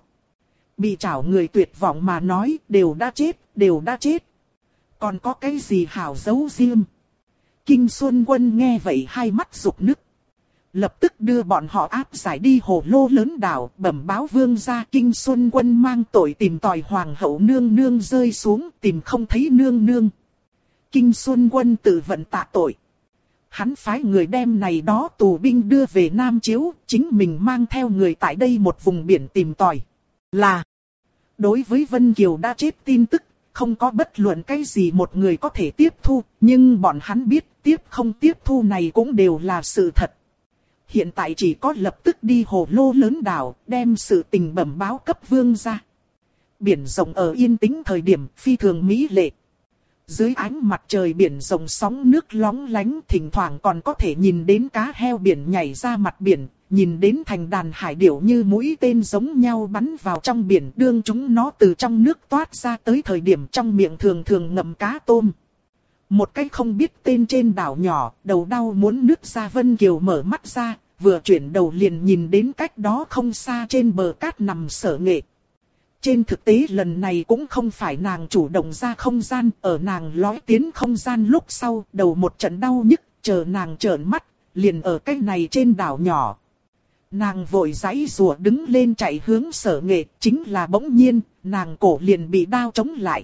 Bị trảo người tuyệt vọng mà nói đều đã chết. Còn có cái gì hảo giấu riêng? Kinh Xuân Quân nghe vậy hai mắt rục nức. Lập tức đưa bọn họ áp giải đi hồ lô lớn đảo, bẩm báo vương gia. Kinh Xuân Quân mang tội tìm tòi hoàng hậu nương nương rơi xuống, tìm không thấy nương nương. Kinh Xuân Quân tự vận tạ tội. Hắn phái người đem này đó tù binh đưa về Nam Chiếu, chính mình mang theo người tại đây một vùng biển tìm tòi. Là, đối với Vân Kiều đã chết tin tức, không có bất luận cái gì một người có thể tiếp thu, nhưng bọn hắn biết không tiếp thu này cũng đều là sự thật. Hiện tại chỉ có lập tức đi hồ lô lớn đảo, đem sự tình bẩm báo cấp vương gia. Biển rộng ở yên tĩnh thời điểm phi thường mỹ lệ. Dưới ánh mặt trời biển rộng sóng nước lóng lánh, thỉnh thoảng còn có thể nhìn đến cá heo biển nhảy ra mặt biển, nhìn đến thành đàn hải điểu như mũi tên giống nhau bắn vào trong biển, đương chúng nó từ trong nước toát ra tới thời điểm trong miệng thường thường ngậm cá tôm. Một cái không biết tên trên đảo nhỏ, đầu đau muốn nứt ra. Vân Kiều mở mắt ra, vừa chuyển đầu liền nhìn đến cách đó không xa trên bờ cát nằm Sở Nghệ. Trên thực tế lần này cũng không phải nàng chủ động ra không gian, ở nàng lói tiến không gian lúc sau, đầu một trận đau nhức, chờ nàng trợn mắt, liền ở cái này trên đảo nhỏ. Nàng vội giãy giụa đứng lên chạy hướng Sở Nghệ, chính là bỗng nhiên, nàng cổ liền bị đao chống lại.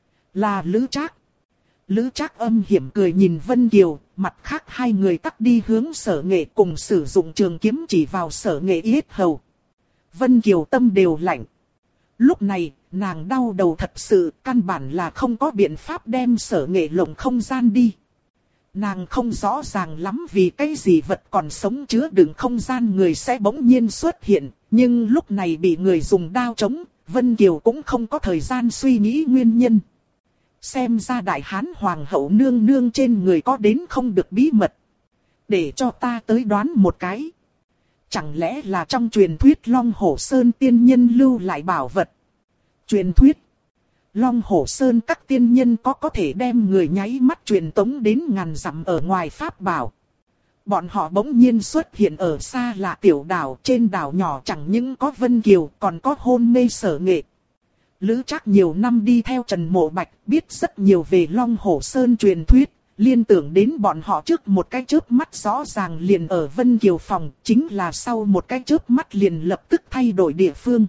Là Lữ Trác. Lữ Trác âm hiểm cười nhìn Vân Kiều, mặt khác hai người tắt đi hướng Sở Nghệ cùng sử dụng trường kiếm chỉ vào Sở Nghệ yết hầu. Vân Kiều tâm đều lạnh. Lúc này, nàng đau đầu thật sự, căn bản là không có biện pháp đem Sở Nghệ lồng không gian đi. Nàng không rõ ràng lắm vì cái gì vật còn sống chứa đựng không gian người sẽ bỗng nhiên xuất hiện, nhưng lúc này bị người dùng đao chống, Vân Kiều cũng không có thời gian suy nghĩ nguyên nhân. Xem ra đại hán hoàng hậu nương nương trên người có đến không được bí mật. Để cho ta tới đoán một cái. Chẳng lẽ là trong truyền thuyết Long Hổ Sơn tiên nhân lưu lại bảo vật? Truyền thuyết Long Hổ Sơn các tiên nhân có thể đem người nháy mắt truyền tống đến ngàn dặm ở ngoài pháp bảo. Bọn họ bỗng nhiên xuất hiện ở xa lạ tiểu đảo, trên đảo nhỏ chẳng những có Vân Kiều còn có hôn mê Sở Nghệ. Lữ Trác nhiều năm đi theo Trần Mộ Bạch, biết rất nhiều về Long Hổ Sơn truyền thuyết, liên tưởng đến bọn họ trước một cái chớp mắt rõ ràng liền ở Vân Kiều phòng, chính là sau một cái chớp mắt liền lập tức thay đổi địa phương.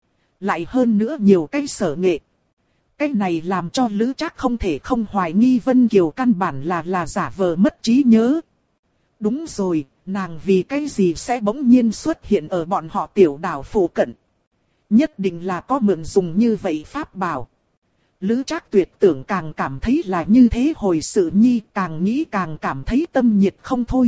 Lại hơn nữa nhiều cái Sở Nghệ. Cái này làm cho Lữ Trác không thể không hoài nghi Vân Kiều căn bản là giả vờ mất trí nhớ. Đúng rồi, nàng vì cái gì sẽ bỗng nhiên xuất hiện ở bọn họ tiểu đảo phụ cận. Nhất định là có mượn dùng như vậy pháp bảo. Lữ Trác tuyệt tưởng càng cảm thấy là như thế hồi sự nhi, càng nghĩ càng cảm thấy tâm nhiệt không thôi.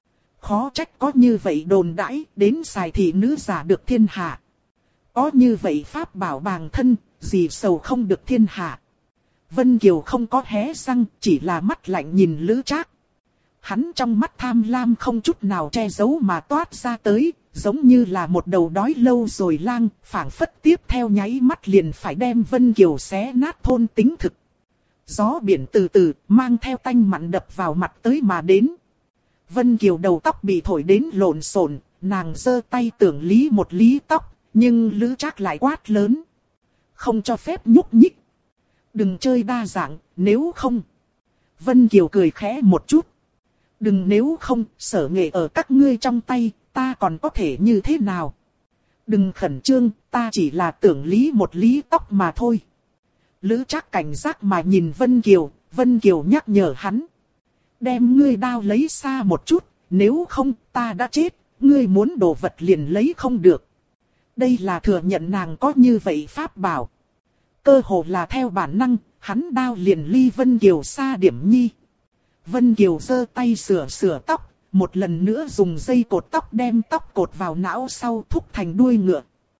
Khó trách có như vậy đồn đãi, đến xài thị nữ giả được thiên hạ. Có như vậy pháp bảo bàng thân, gì sầu không được thiên hạ. Vân Kiều không có hé răng, chỉ là mắt lạnh nhìn Lữ Trác. Hắn trong mắt tham lam không chút nào che giấu mà toát ra tới, giống như là một đầu đói lâu rồi lang, phảng phất tiếp theo nháy mắt liền phải đem Vân Kiều xé nát thôn tính thực. Gió biển từ từ, mang theo tanh mặn đập vào mặt tới mà đến. Vân Kiều đầu tóc bị thổi đến lộn xộn, nàng giơ tay tưởng lý một lý tóc, nhưng Lữ Trác lại quát lớn. Không cho phép nhúc nhích. Đừng chơi đa dạng, nếu không. Vân Kiều cười khẽ một chút. Đừng nếu không, Sở Nghệ ở các ngươi trong tay, ta còn có thể như thế nào? Đừng khẩn trương, ta chỉ là tưởng lý một lý tóc mà thôi. Lữ Trác cảnh giác mà nhìn Vân Kiều nhắc nhở hắn. Đem ngươi đao lấy xa một chút, nếu không ta đã chết, ngươi muốn đồ vật liền lấy không được. Đây là thừa nhận nàng có như vậy pháp bảo. Cơ hồ là theo bản năng, hắn đao liền ly Vân Kiều xa điểm nhi. Vân Kiều giơ tay sửa tóc, một lần nữa dùng dây cột tóc đem tóc cột vào não sau thúc thành đuôi ngựa.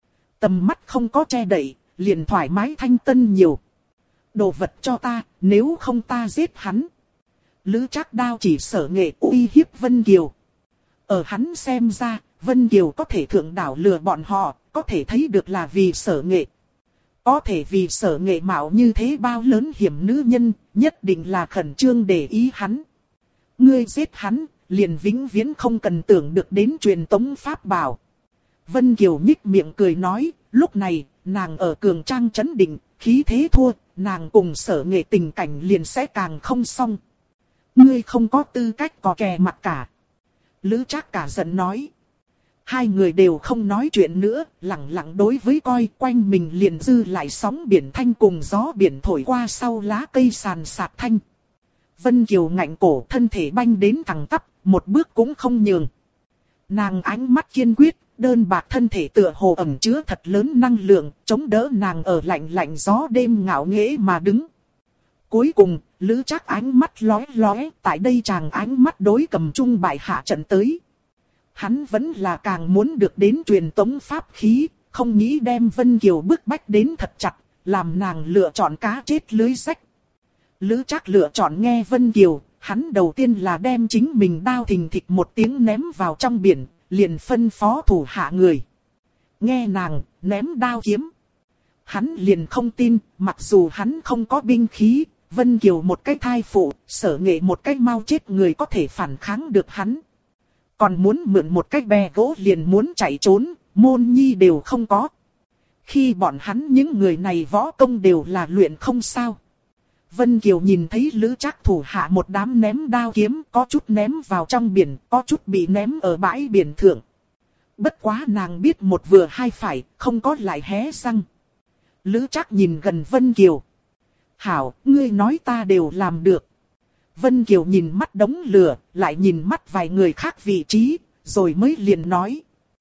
Tầm mắt không có che đậy, liền thoải mái thanh tân nhiều. Đồ vật cho ta, nếu không ta giết hắn. Lữ Trác đao chỉ Sở Nghệ uy hiếp Vân Kiều. Ở hắn xem ra, Vân Kiều có thể thượng đảo lừa bọn họ, có thể thấy được là vì Sở Nghệ. Có thể vì Sở Nghệ mạo như thế bao lớn hiểm nữ nhân, nhất định là khẩn trương để ý hắn. Ngươi giết hắn, liền vĩnh viễn không cần tưởng được đến truyền tống pháp bảo. Vân Kiều nhích miệng cười nói, lúc này, nàng ở cường trang trấn định, khí thế thua, nàng cùng Sở Nghệ tình cảnh liền sẽ càng không xong. Ngươi không có tư cách cò kè mặt cả. Lữ Trác cả giận nói. Hai người đều không nói chuyện nữa, lặng lặng đối với coi quanh mình liền dư lại sóng biển thanh cùng gió biển thổi qua sau lá cây sàn sạt thanh. Vân Kiều ngạnh cổ thân thể banh đến thẳng tắp, một bước cũng không nhường. Nàng ánh mắt kiên quyết, đơn bạc thân thể tựa hồ ẩn chứa thật lớn năng lượng, chống đỡ nàng ở lạnh lạnh gió đêm ngạo nghễ mà đứng. Cuối cùng, Lữ Trác ánh mắt lóe lóe, tại đây chàng ánh mắt đối cầm chung bại hạ trận tới. Hắn vẫn là càng muốn được đến truyền tống pháp khí, không nghĩ đem Vân Kiều bức bách đến thật chặt, làm nàng lựa chọn cá chết lưới rách. Lữ Trác lựa chọn nghe Vân Kiều, hắn đầu tiên là đem chính mình đao thình thịch một tiếng ném vào trong biển, liền phân phó thủ hạ người. Nghe nàng, ném đao kiếm. Hắn liền không tin, mặc dù hắn không có binh khí, Vân Kiều một cái thai phụ, Sở Nghệ một cái mau chết người có thể phản kháng được hắn. Còn muốn mượn một cái bè gỗ liền muốn chạy trốn, môn nhi đều không có. Khi bọn hắn những người này võ công đều là luyện không sao. Vân Kiều nhìn thấy Lữ Trác thủ hạ một đám ném đao kiếm, có chút ném vào trong biển, có chút bị ném ở bãi biển thượng. Bất quá nàng biết một vừa hai phải, không có lại hé răng. Lữ Trác nhìn gần Vân Kiều. Hảo, ngươi nói ta đều làm được. Vân Kiều nhìn mắt đống lửa, lại nhìn mắt vài người khác vị trí, rồi mới liền nói.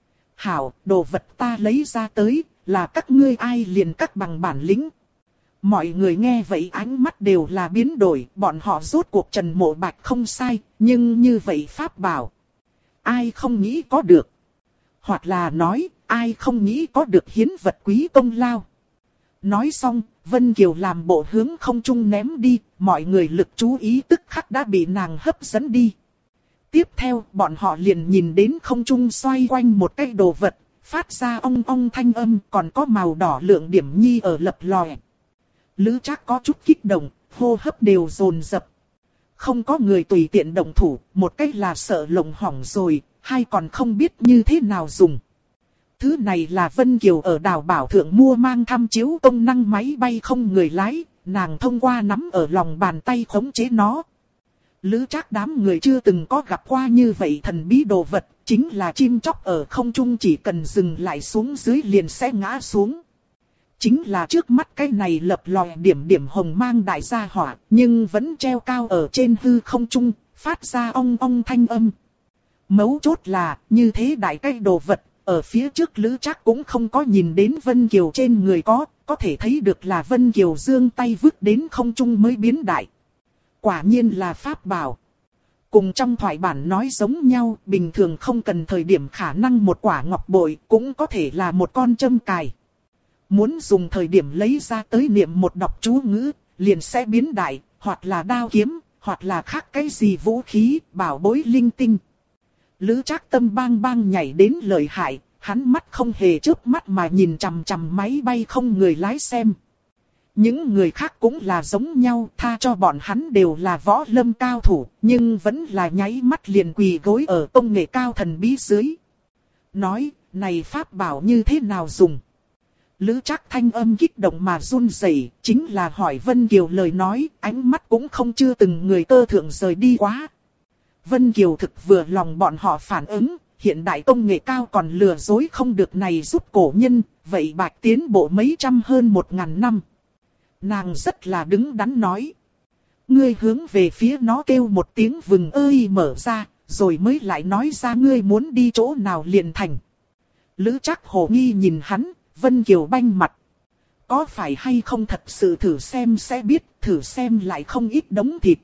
Hảo, đồ vật ta lấy ra tới, là các ngươi ai liền các bằng bản lĩnh. Mọi người nghe vậy ánh mắt đều là biến đổi, bọn họ rốt cuộc Trần Mộ Bạch không sai, nhưng như vậy pháp bảo. Ai không nghĩ có được. Hoặc là nói, ai không nghĩ có được hiến vật quý công lao. Nói xong, Vân Kiều làm bộ hướng không trung ném đi, mọi người lực chú ý tức khắc đã bị nàng hấp dẫn đi. Tiếp theo, bọn họ liền nhìn đến không trung xoay quanh một cái đồ vật, phát ra ong ong thanh âm, còn có màu đỏ lượng điểm nhi ở lập lòe. Lữ Trác có chút kích động, hô hấp đều dồn dập. Không có người tùy tiện động thủ, một cái là sợ lộng hỏng rồi, hai còn không biết như thế nào dùng. Thứ này là Vân Kiều ở đảo Bảo Thượng mua mang tham chiếu công năng máy bay không người lái, nàng thông qua nắm ở lòng bàn tay khống chế nó. Lữ Trác đám người chưa từng có gặp qua như vậy thần bí đồ vật, chính là chim chóc ở không trung chỉ cần dừng lại xuống dưới liền sẽ ngã xuống. Chính là trước mắt cái này lập lòe điểm điểm hồng mang đại gia hỏa, nhưng vẫn treo cao ở trên hư không trung, phát ra ong ong thanh âm. Mấu chốt là, như thế đại cái đồ vật, ở phía trước Lữ Trác cũng không có nhìn đến Vân Kiều trên người có thể thấy được là Vân Kiều giương tay vứt đến không trung mới biến đại. Quả nhiên là pháp bảo. Cùng trong thoại bản nói giống nhau, bình thường không cần thời điểm khả năng một quả ngọc bội cũng có thể là một con châm cài. Muốn dùng thời điểm lấy ra tới niệm một đọc chú ngữ, liền sẽ biến đại, hoặc là đao kiếm, hoặc là khác cái gì vũ khí, bảo bối linh tinh. Lữ Trác tâm bang bang nhảy đến lợi hại, hắn mắt không hề chớp mắt mà nhìn chằm chằm máy bay không người lái xem. Những người khác cũng là giống nhau, tha cho bọn hắn đều là võ lâm cao thủ, nhưng vẫn là nháy mắt liền quỳ gối ở công nghệ cao thần bí dưới. Nói, này pháp bảo như thế nào dùng? Lữ Trác thanh âm kích động mà run rẩy, chính là hỏi Vân Kiều lời nói, ánh mắt cũng không chưa từng người cơ thượng rời đi quá. Vân Kiều thực vừa lòng bọn họ phản ứng, hiện đại công nghệ cao còn lừa dối không được này giúp cổ nhân, vậy bạch tiến bộ mấy trăm hơn 1000 năm. Nàng rất là đứng đắn nói. Ngươi hướng về phía nó kêu một tiếng vừng ơi mở ra, rồi mới lại nói ra ngươi muốn đi chỗ nào liền thành. Lữ Trác hồ nghi nhìn hắn, Vân Kiều banh mặt. Có phải hay không thật sự thử xem sẽ biết, thử xem lại không ít đống thịt.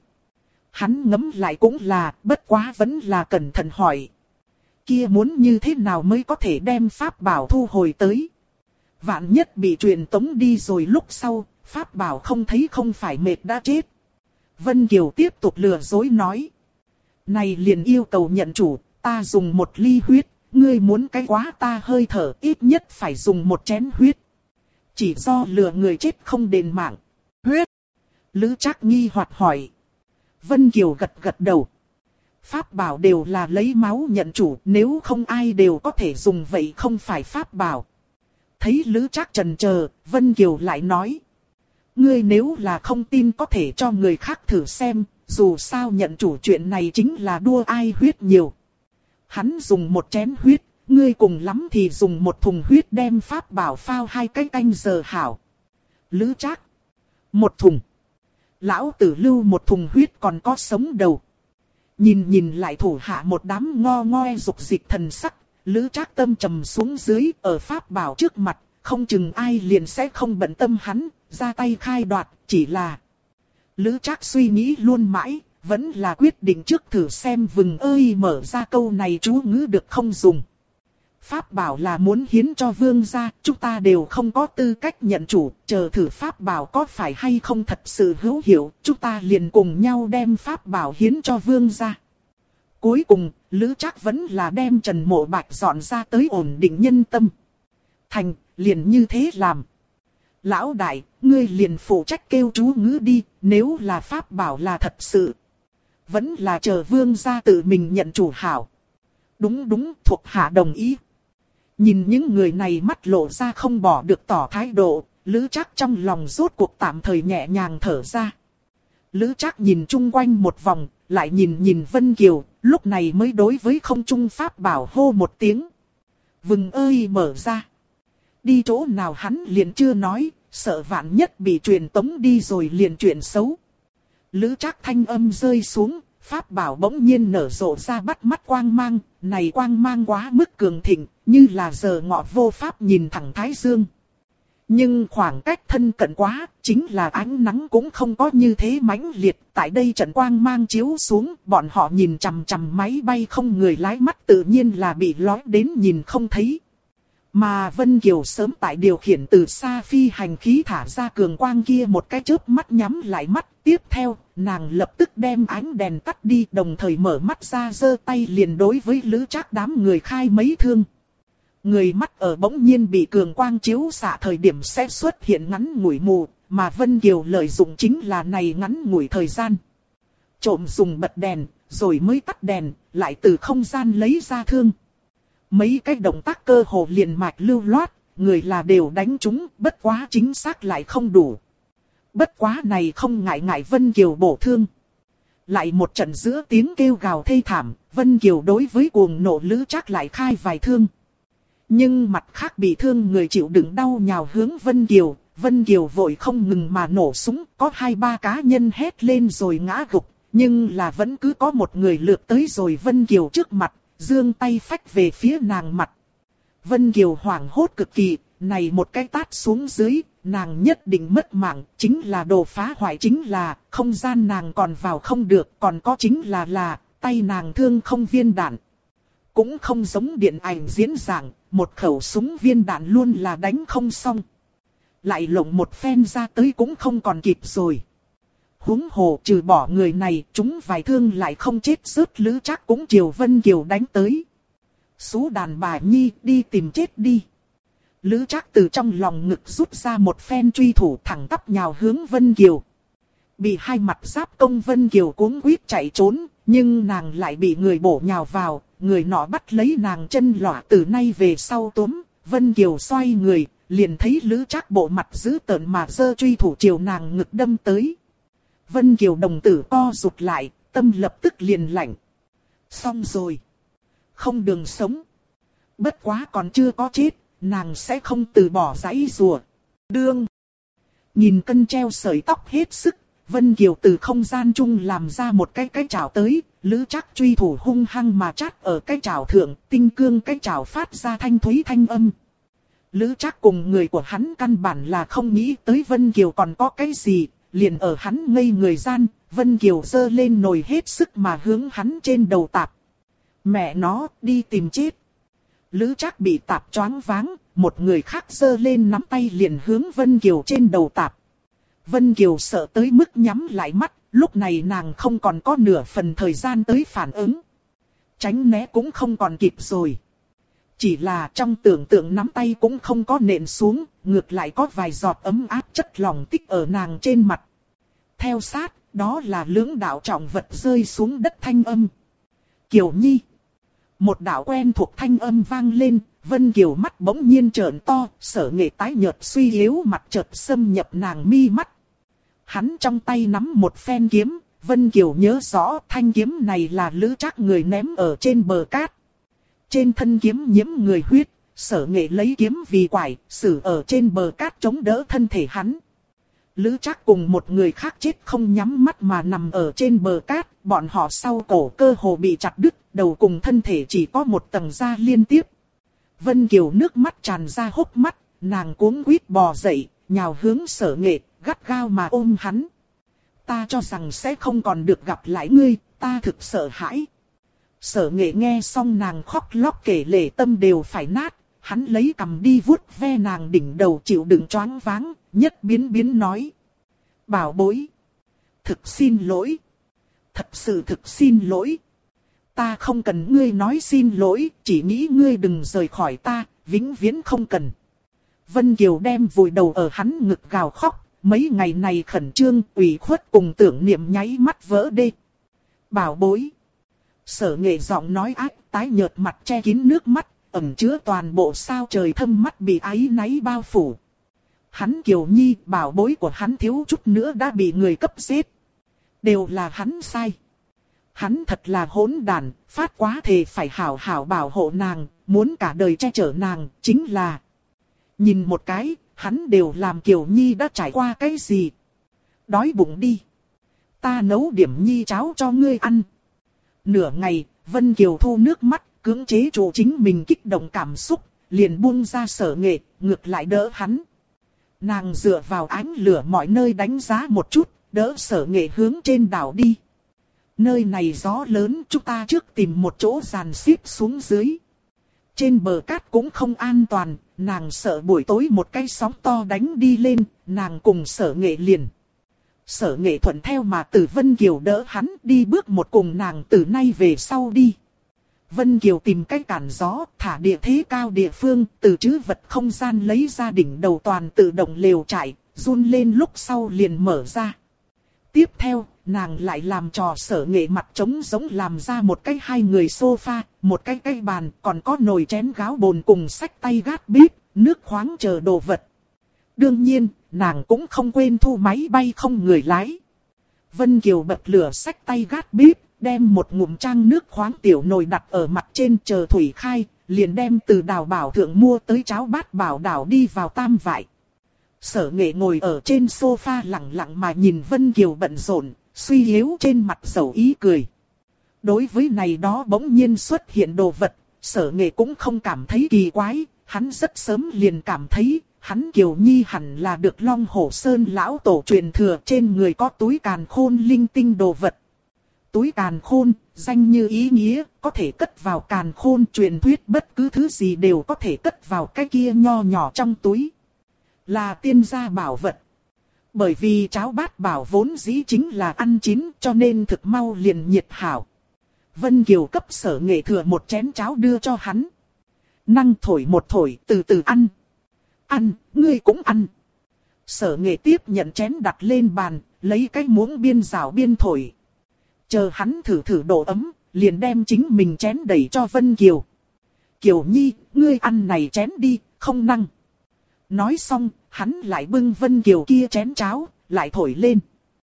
Hắn ngẫm lại cũng là, bất quá vẫn là cẩn thận hỏi. Kia muốn như thế nào mới có thể đem pháp bảo thu hồi tới? Vạn nhất bị truyền tống đi rồi lúc sau, pháp bảo không thấy không phải mệt đã chết. Vân Kiều tiếp tục lừa dối nói. Này liền yêu cầu nhận chủ, ta dùng 1 ly huyết, ngươi muốn cái quá ta hơi thở ít nhất phải dùng 1 chén huyết. Chỉ do lừa người chết không đền mạng. Huyết! Lữ Trác nghi hoặc hỏi. Vân Kiều gật gật đầu. Pháp bảo đều là lấy máu nhận chủ, nếu không ai đều có thể dùng vậy không phải pháp bảo. Thấy Lữ Trác chần chờ, Vân Kiều lại nói. Ngươi nếu là không tin có thể cho người khác thử xem, dù sao nhận chủ chuyện này chính là đua ai huyết nhiều. Hắn dùng 1 chén huyết, ngươi cùng lắm thì dùng 1 thùng huyết đem pháp bảo phao 2 cái canh giờ hảo. Lữ Trác. 1 thùng. Lão tử lưu 1 thùng huyết còn có sống đầu. Nhìn lại thủ hạ một đám ngo ngoe dục dịch thần sắc, Lữ Trác tâm trầm xuống dưới ở pháp bảo trước mặt, không chừng ai liền sẽ không bận tâm hắn, ra tay khai đoạt, chỉ là... Lữ Trác suy nghĩ luôn mãi, vẫn là quyết định trước thử xem vừng ơi mở ra câu này chú ngữ được không dùng. Pháp bảo là muốn hiến cho vương gia, chúng ta đều không có tư cách nhận chủ, chờ thử pháp bảo có phải hay không thật sự hữu hiệu, chúng ta liền cùng nhau đem pháp bảo hiến cho vương gia. Cuối cùng, Lữ Trác vẫn là đem Trần Mộ Bạch dọn ra tới ổn định nhân tâm. Thành, liền như thế làm. Lão đại, ngươi liền phụ trách kêu chú ngữ đi, nếu là pháp bảo là thật sự. Vẫn là chờ vương gia tự mình nhận chủ hảo. Đúng, thuộc hạ đồng ý. Nhìn những người này mắt lộ ra không bỏ được tỏ thái độ, Lữ Trác trong lòng rốt cuộc tạm thời nhẹ nhàng thở ra. Lữ Trác nhìn chung quanh một vòng, lại nhìn Vân Kiều, lúc này mới đối với không trung pháp bảo hô một tiếng. Vừng ơi mở ra. Đi chỗ nào hắn liền chưa nói, sợ vạn nhất bị truyền tống đi rồi liền chuyện xấu. Lữ Trác thanh âm rơi xuống, pháp bảo bỗng nhiên nở rộ ra bắt mắt quang mang, này quang mang quá mức cường thịnh, như là giờ ngọ vô pháp nhìn thẳng thái dương. Nhưng khoảng cách thân cận quá, chính là ánh nắng cũng không có như thế mãnh liệt, tại đây trận quang mang chiếu xuống, bọn họ nhìn chằm chằm máy bay không người lái mắt tự nhiên là bị lói đến nhìn không thấy. Mà Vân Kiều sớm tại điều khiển từ xa phi hành khí thả ra cường quang kia một cái chớp mắt nhắm lại mắt. Tiếp theo, nàng lập tức đem ánh đèn tắt đi, đồng thời mở mắt ra giơ tay liền đối với Lữ Trác đám người khai mấy thương. Người mắt ở bỗng nhiên bị cường quang chiếu xạ thời điểm sẽ xuất hiện ngắn ngủi mù, mà Vân Kiều lợi dụng chính là này ngắn ngủi thời gian. Trộm dùng bật đèn, rồi mới tắt đèn, lại từ không gian lấy ra thương. Mấy cái động tác cơ hồ liền mạch lưu loát, người là đều đánh trúng, bất quá chính xác lại không đủ. Bất quá này không ngại Vân Kiều bổ thương. Lại một trận giữa tiếng kêu gào thê thảm, Vân Kiều đối với cuồng nộ Lữ Trác lại khai vài thương. Nhưng mặt khác bị thương người chịu đựng đau nhào hướng Vân Kiều vội không ngừng mà nổ súng, có 2-3 cá nhân hét lên rồi ngã gục, nhưng là vẫn cứ có một người lướt tới rồi Vân Kiều trước mặt, giương tay phách về phía nàng mặt. Vân Kiều hoảng hốt cực kỳ, này một cái tát xuống dưới, nàng nhất định mất mạng, chính là đồ phá hoại, chính là không gian nàng còn vào không được, còn có chính là tay nàng thương không viên đạn. Cũng không giống điện ảnh diễn giảng, một khẩu súng viên đạn luôn là đánh không xong. Lại lộng một phen ra tới cũng không còn kịp rồi. Huống hồ trừ bỏ người này, chúng vài thương lại không chết rớt. Lữ Trác cũng chiều Vân Kiều đánh tới. Xú đàn bà nhi, đi tìm chết đi. Lữ Trác từ trong lòng ngực rút ra một phen truy thủ thẳng tắp nhào hướng Vân Kiều. Bị hai mặt giáp công Vân Kiều cuống quýt chạy trốn, nhưng nàng lại bị người bổ nhào vào, người nọ bắt lấy nàng chân lọa từ nay về sau túm. Vân Kiều xoay người, liền thấy Lữ Trác bộ mặt dữ tợn mà giơ truy thủ chiều nàng ngực đâm tới. Vân Kiều đồng tử co rụt lại, tâm lập tức liền lạnh. Xong rồi. Không đường sống. Bất quá còn chưa có chết, nàng sẽ không từ bỏ giãy giụa. Đương. Nhìn cân treo sợi tóc hết sức, Vân Kiều từ không gian chung làm ra một cái chảo tới, Lữ Trác truy thủ hung hăng mà chát ở cái chảo thượng, tinh cương cái chảo phát ra thanh thúy thanh âm. Lữ Trác cùng người của hắn căn bản là không nghĩ tới Vân Kiều còn có cái gì, liền ở hắn ngây người gian, Vân Kiều giơ lên nồi hết sức mà hướng hắn trên đầu tạp. Mẹ nó, đi tìm chết. Lữ Trác bị tạp choáng váng, một người khác giơ lên nắm tay liền hướng Vân Kiều trên đầu tạp. Vân Kiều sợ tới mức nhắm lại mắt, lúc này nàng không còn có nửa phần thời gian tới phản ứng. Tránh né cũng không còn kịp rồi. Chỉ là trong tưởng tượng nắm tay cũng không có nện xuống, ngược lại có vài giọt ấm áp chất lỏng tích ở nàng trên mặt. Theo sát, đó là lưỡng đạo trọng vật rơi xuống đất thanh âm. Kiều Nhi. Một đạo quen thuộc thanh âm vang lên, Vân Kiều mắt bỗng nhiên trợn to, Sở Nghệ tái nhợt suy yếu mặt chợt xâm nhập nàng mi mắt. Hắn trong tay nắm một phen kiếm, Vân Kiều nhớ rõ thanh kiếm này là Lữ Trác người ném ở trên bờ cát. Trên thân kiếm nhiễm người huyết, Sở Nghệ lấy kiếm vì quải, sử ở trên bờ cát chống đỡ thân thể hắn. Lữ Trác cùng một người khác chết không nhắm mắt mà nằm ở trên bờ cát, bọn họ sau cổ cơ hồ bị chặt đứt, đầu cùng thân thể chỉ có một tầng da liên tiếp. Vân Kiều nước mắt tràn ra hốc mắt, nàng cuống quýt bò dậy, nhào hướng Sở Nghệ, gắt gao mà ôm hắn. Ta cho rằng sẽ không còn được gặp lại ngươi, ta thực sợ hãi. Sở Nghệ nghe xong nàng khóc lóc kể lể tâm đều phải nát, hắn lấy cằm đi vuốt ve nàng đỉnh đầu chịu đựng choáng váng, nhất biến nói. Bảo bối. Thực xin lỗi. Thật sự thực xin lỗi. Ta không cần ngươi nói xin lỗi, chỉ nghĩ ngươi đừng rời khỏi ta, vĩnh viễn không cần. Vân Kiều đem vùi đầu ở hắn ngực gào khóc, mấy ngày này khẩn trương, ủy khuất cùng tưởng niệm nháy mắt vỡ đê. Bảo bối. Sở Nghệ giọng nói ác, tái nhợt mặt che kín nước mắt, ẩn chứa toàn bộ sao trời thâm mắt bị áy náy bao phủ. Hắn Kiều Nhi, bảo bối của hắn thiếu chút nữa đã bị người cấp giết. Đều là hắn sai. Hắn thật là hỗn đản, phát quá thề phải hảo hảo bảo hộ nàng, muốn cả đời che chở nàng, chính là... Nhìn một cái, hắn đều làm Kiều Nhi đã trải qua cái gì. Đói bụng đi. Ta nấu điểm nhi cháo cho ngươi ăn. Nửa ngày, Vân Kiều thu nước mắt, cưỡng chế trụ chính mình kích động cảm xúc, liền buông ra Sở Nghệ, ngược lại đỡ hắn. Nàng dựa vào ánh lửa mọi nơi đánh giá một chút, đỡ Sở Nghệ hướng trên đảo đi. Nơi này gió lớn, chúng ta trước tìm một chỗ dàn xếp xuống dưới. Trên bờ cát cũng không an toàn, nàng sợ buổi tối một cái sóng to đánh đi lên, nàng cùng Sở Nghệ liền. Sở Nghệ thuận theo mà từ Vân Kiều đỡ hắn đi bước một cùng nàng từ nay về sau đi. Vân Kiều tìm cách cản gió, thả địa thế cao địa phương, từ trữ vật không gian lấy ra đỉnh đầu toàn tự động lều trại, run lên lúc sau liền mở ra. Tiếp theo, nàng lại làm trò Sở Nghệ mặt trống giống làm ra một cái hai người sofa, một cái bàn, còn có nồi chén gáo bồn cùng xách tay gát bếp, nước khoáng chờ đồ vật. Đương nhiên, nàng cũng không quên thu máy bay không người lái. Vân Kiều bật lửa xách tay gát bếp, đem một ngụm trang nước khoáng tiểu nồi đặt ở mặt trên chờ thủy khai, liền đem từ Đào Bảo thượng mua tới cháo bát bảo đảo đi vào tam vại. Sở Nghệ ngồi ở trên sofa lặng lặng mà nhìn Vân Kiều bận rộn, suy yếu trên mặt dầu ý cười. Đối với này đó bỗng nhiên xuất hiện đồ vật, Sở Nghệ cũng không cảm thấy kỳ quái, hắn rất sớm liền cảm thấy, hắn Kiều Nhi hẳn là được Long Hổ Sơn lão tổ truyền thừa, trên người có túi càn khôn linh tinh đồ vật. Túi càn khôn, danh như ý nghĩa, có thể cất vào càn khôn, truyền thuyết bất cứ thứ gì đều có thể cất vào cái kia nho nhỏ trong túi. Là tiên gia bảo vật. Bởi vì cháo bát bảo vốn dĩ chính là ăn chín, cho nên thực mau liền nhiệt hảo. Vân Kiều cấp Sở Nghệ thừa một chén cháo đưa cho hắn. Năng thổi một thổi, từ từ ăn. Ăn, ngươi cũng ăn. Sở Nghệ tiếp nhận chén đặt lên bàn, lấy cái muỗng biên rảo biên thổi. Chờ hắn thử thử độ ấm, liền đem chính mình chén đẩy cho Vân Kiều. Kiều Nhi, ngươi ăn này chén đi, không năng. Nói xong, hắn lại bưng Vân Kiều kia chén cháo, lại thổi lên.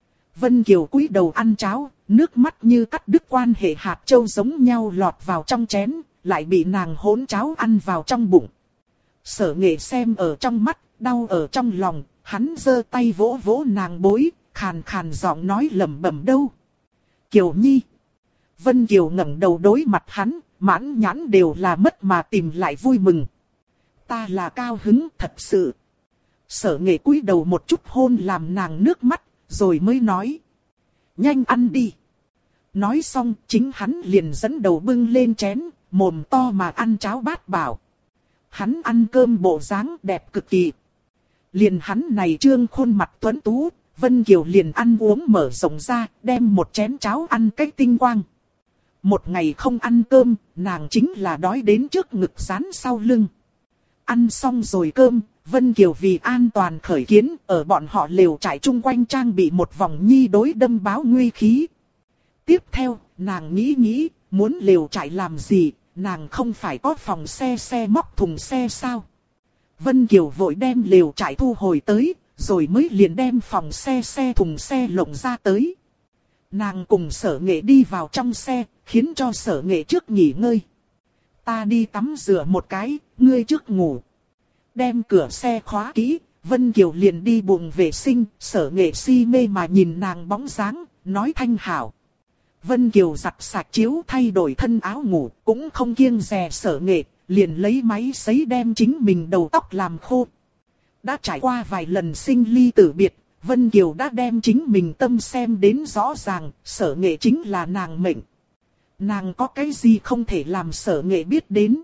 Vân Kiều cúi đầu ăn cháo, nước mắt như cắt đứt quan hệ hạt châu giống nhau lọt vào trong chén, lại bị nàng hỗn cháo ăn vào trong bụng. Sở Nghệ xem ở trong mắt, đau ở trong lòng, hắn giơ tay vỗ vỗ nàng bối, khàn khàn giọng nói lẩm bẩm đâu. Kiều Nhi. Vân Kiều ngẩng đầu đối mặt hắn, mãn nhãn đều là mất mà tìm lại vui mừng. Ta là cao hứng thật sự. Sở Nghệ cúi đầu một chút hôn làm nàng nước mắt, rồi mới nói. Nhanh ăn đi. Nói xong chính hắn liền dẫn đầu bưng lên chén, mồm to mà ăn cháo bát bảo. Hắn ăn cơm bộ dáng đẹp cực kỳ. Liền hắn này trương khuôn mặt tuấn tú, Vân Kiều liền ăn uống mở rộng ra, đem một chén cháo ăn cách tinh quang. Một ngày không ăn cơm, nàng chính là đói đến trước ngực dán sau lưng. Ăn xong rồi cơm, Vân Kiều vì an toàn khởi kiến, ở bọn họ lều trại chung quanh trang bị một vòng nhi đối đâm báo nguy khí. Tiếp theo, nàng nghĩ, muốn lều trại làm gì, nàng không phải có phòng xe móc thùng xe sao? Vân Kiều vội đem lều trại thu hồi tới, rồi mới liền đem phòng xe thùng xe lộng ra tới. Nàng cùng Sở Nghệ đi vào trong xe, khiến cho Sở Nghệ trước nghỉ ngơi. Ta đi tắm rửa một cái, ngươi trước ngủ. Đem cửa xe khóa kỹ, Vân Kiều liền đi buồng vệ sinh, Sở Nghệ si mê mà nhìn nàng bóng dáng, nói thanh hảo. Vân Kiều giặt sạch chiếu thay đổi thân áo ngủ, cũng không kiêng dè Sở Nghệ, liền lấy máy sấy đem chính mình đầu tóc làm khô. Đã trải qua vài lần sinh ly tử biệt, Vân Kiều đã đem chính mình tâm xem đến rõ ràng, Sở Nghệ chính là nàng mệnh. Nàng có cái gì không thể làm Sở Nghệ biết đến.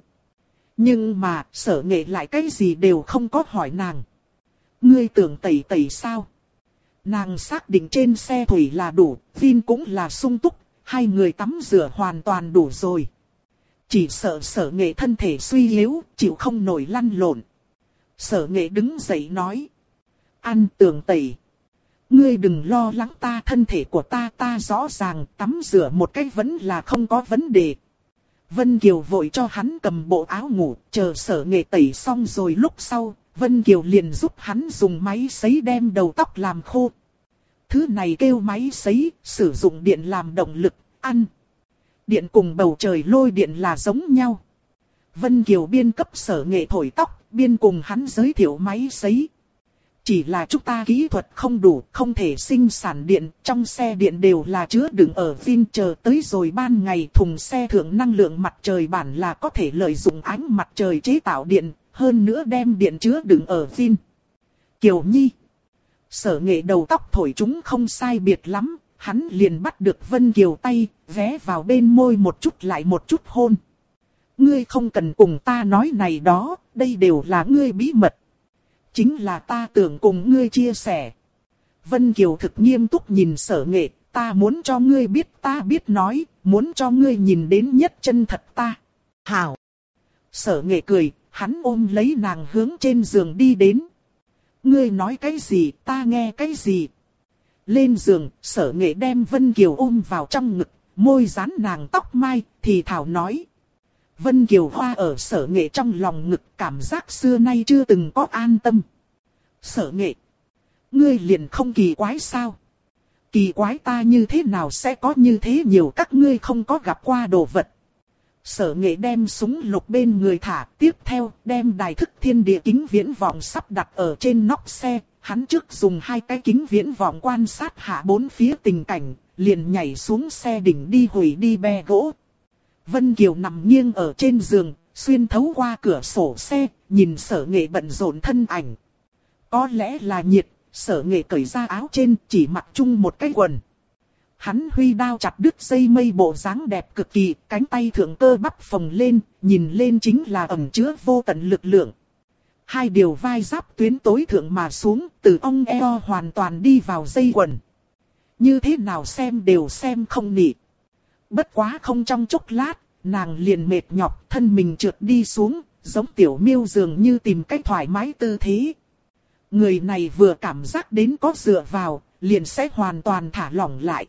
Nhưng mà, Sở Nghệ lại cái gì đều không có hỏi nàng. Ngươi tưởng tẩy tẩy sao? Nàng xác định trên xe thủy là đủ, pin cũng là sung túc, hai người tắm rửa hoàn toàn đủ rồi. Chỉ sợ Sở Nghệ thân thể suy yếu, chịu không nổi lăn lộn. Sở Nghệ đứng dậy nói. Ăn tưởng tẩy. Ngươi đừng lo lắng ta, thân thể của ta rõ ràng, tắm rửa một cách vẫn là không có vấn đề. Vân Kiều vội cho hắn cầm bộ áo ngủ, chờ Sở Nghệ tẩy xong rồi lúc sau, Vân Kiều liền giúp hắn dùng máy sấy đem đầu tóc làm khô. Thứ này kêu máy sấy, sử dụng điện làm động lực, ăn. Điện cùng bầu trời lôi điện là giống nhau. Vân Kiều biên cấp Sở Nghệ thổi tóc, biên cùng hắn giới thiệu máy sấy. Chỉ là chúng ta kỹ thuật không đủ, không thể sinh sản điện, trong xe điện đều là chứa đựng ở pin, chờ tới rồi ban ngày thùng xe thượng năng lượng mặt trời bản là có thể lợi dụng ánh mặt trời chế tạo điện, hơn nữa đem điện chứa đựng ở pin. Kiều Nhi. Sở Nghệ đầu tóc thổi chúng không sai biệt lắm, hắn liền bắt được Vân Kiều tay, ghé vào bên môi một chút lại một chút hôn. Ngươi không cần cùng ta nói này đó, đây đều là ngươi bí mật. Chính là ta tưởng cùng ngươi chia sẻ. Vân Kiều thực nghiêm túc nhìn Sở Nghệ, ta muốn cho ngươi biết ta biết nói, muốn cho ngươi nhìn đến nhất chân thật ta. Hảo. Sở Nghệ cười, hắn ôm lấy nàng hướng trên giường đi đến. Ngươi nói cái gì, ta nghe cái gì. Lên giường, Sở Nghệ đem Vân Kiều ôm vào trong ngực, môi dán nàng tóc mai, thì thảo nói. Vân Kiều hoa ở Sở Nghệ trong lòng ngực, cảm giác xưa nay chưa từng có an tâm. Sở Nghệ, ngươi liền không kỳ quái sao? Kỳ quái ta như thế nào sẽ có như thế nhiều các ngươi không có gặp qua đồ vật. Sở Nghệ đem súng lục bên người thả, tiếp theo đem đài thức thiên địa kính viễn vọng sắp đặt ở trên nóc xe. Hắn trước dùng hai cái kính viễn vọng quan sát hạ bốn phía tình cảnh, liền nhảy xuống xe đỉnh đi hủy đi be gỗ. Vân Kiều nằm nghiêng ở trên giường, xuyên thấu qua cửa sổ xe, nhìn Sở Nghệ bận rộn thân ảnh. Có lẽ là nhiệt, Sở Nghệ cởi ra áo trên, chỉ mặc chung một cái quần. Hắn huy đao chặt đứt dây mây bộ dáng đẹp cực kỳ, cánh tay thượng cơ bắp phồng lên, nhìn lên chính là ẩn chứa vô tận lực lượng. Hai điều vai giáp tuyến tối thượng mà xuống, từ ong eo hoàn toàn đi vào dây quần. Như thế nào xem đều xem không nị. Bất quá không trong chốc lát, nàng liền mệt nhọc, thân mình trượt đi xuống, giống tiểu miêu dường như tìm cách thoải mái tư thế. Người này vừa cảm giác đến có dựa vào, liền sẽ hoàn toàn thả lỏng lại.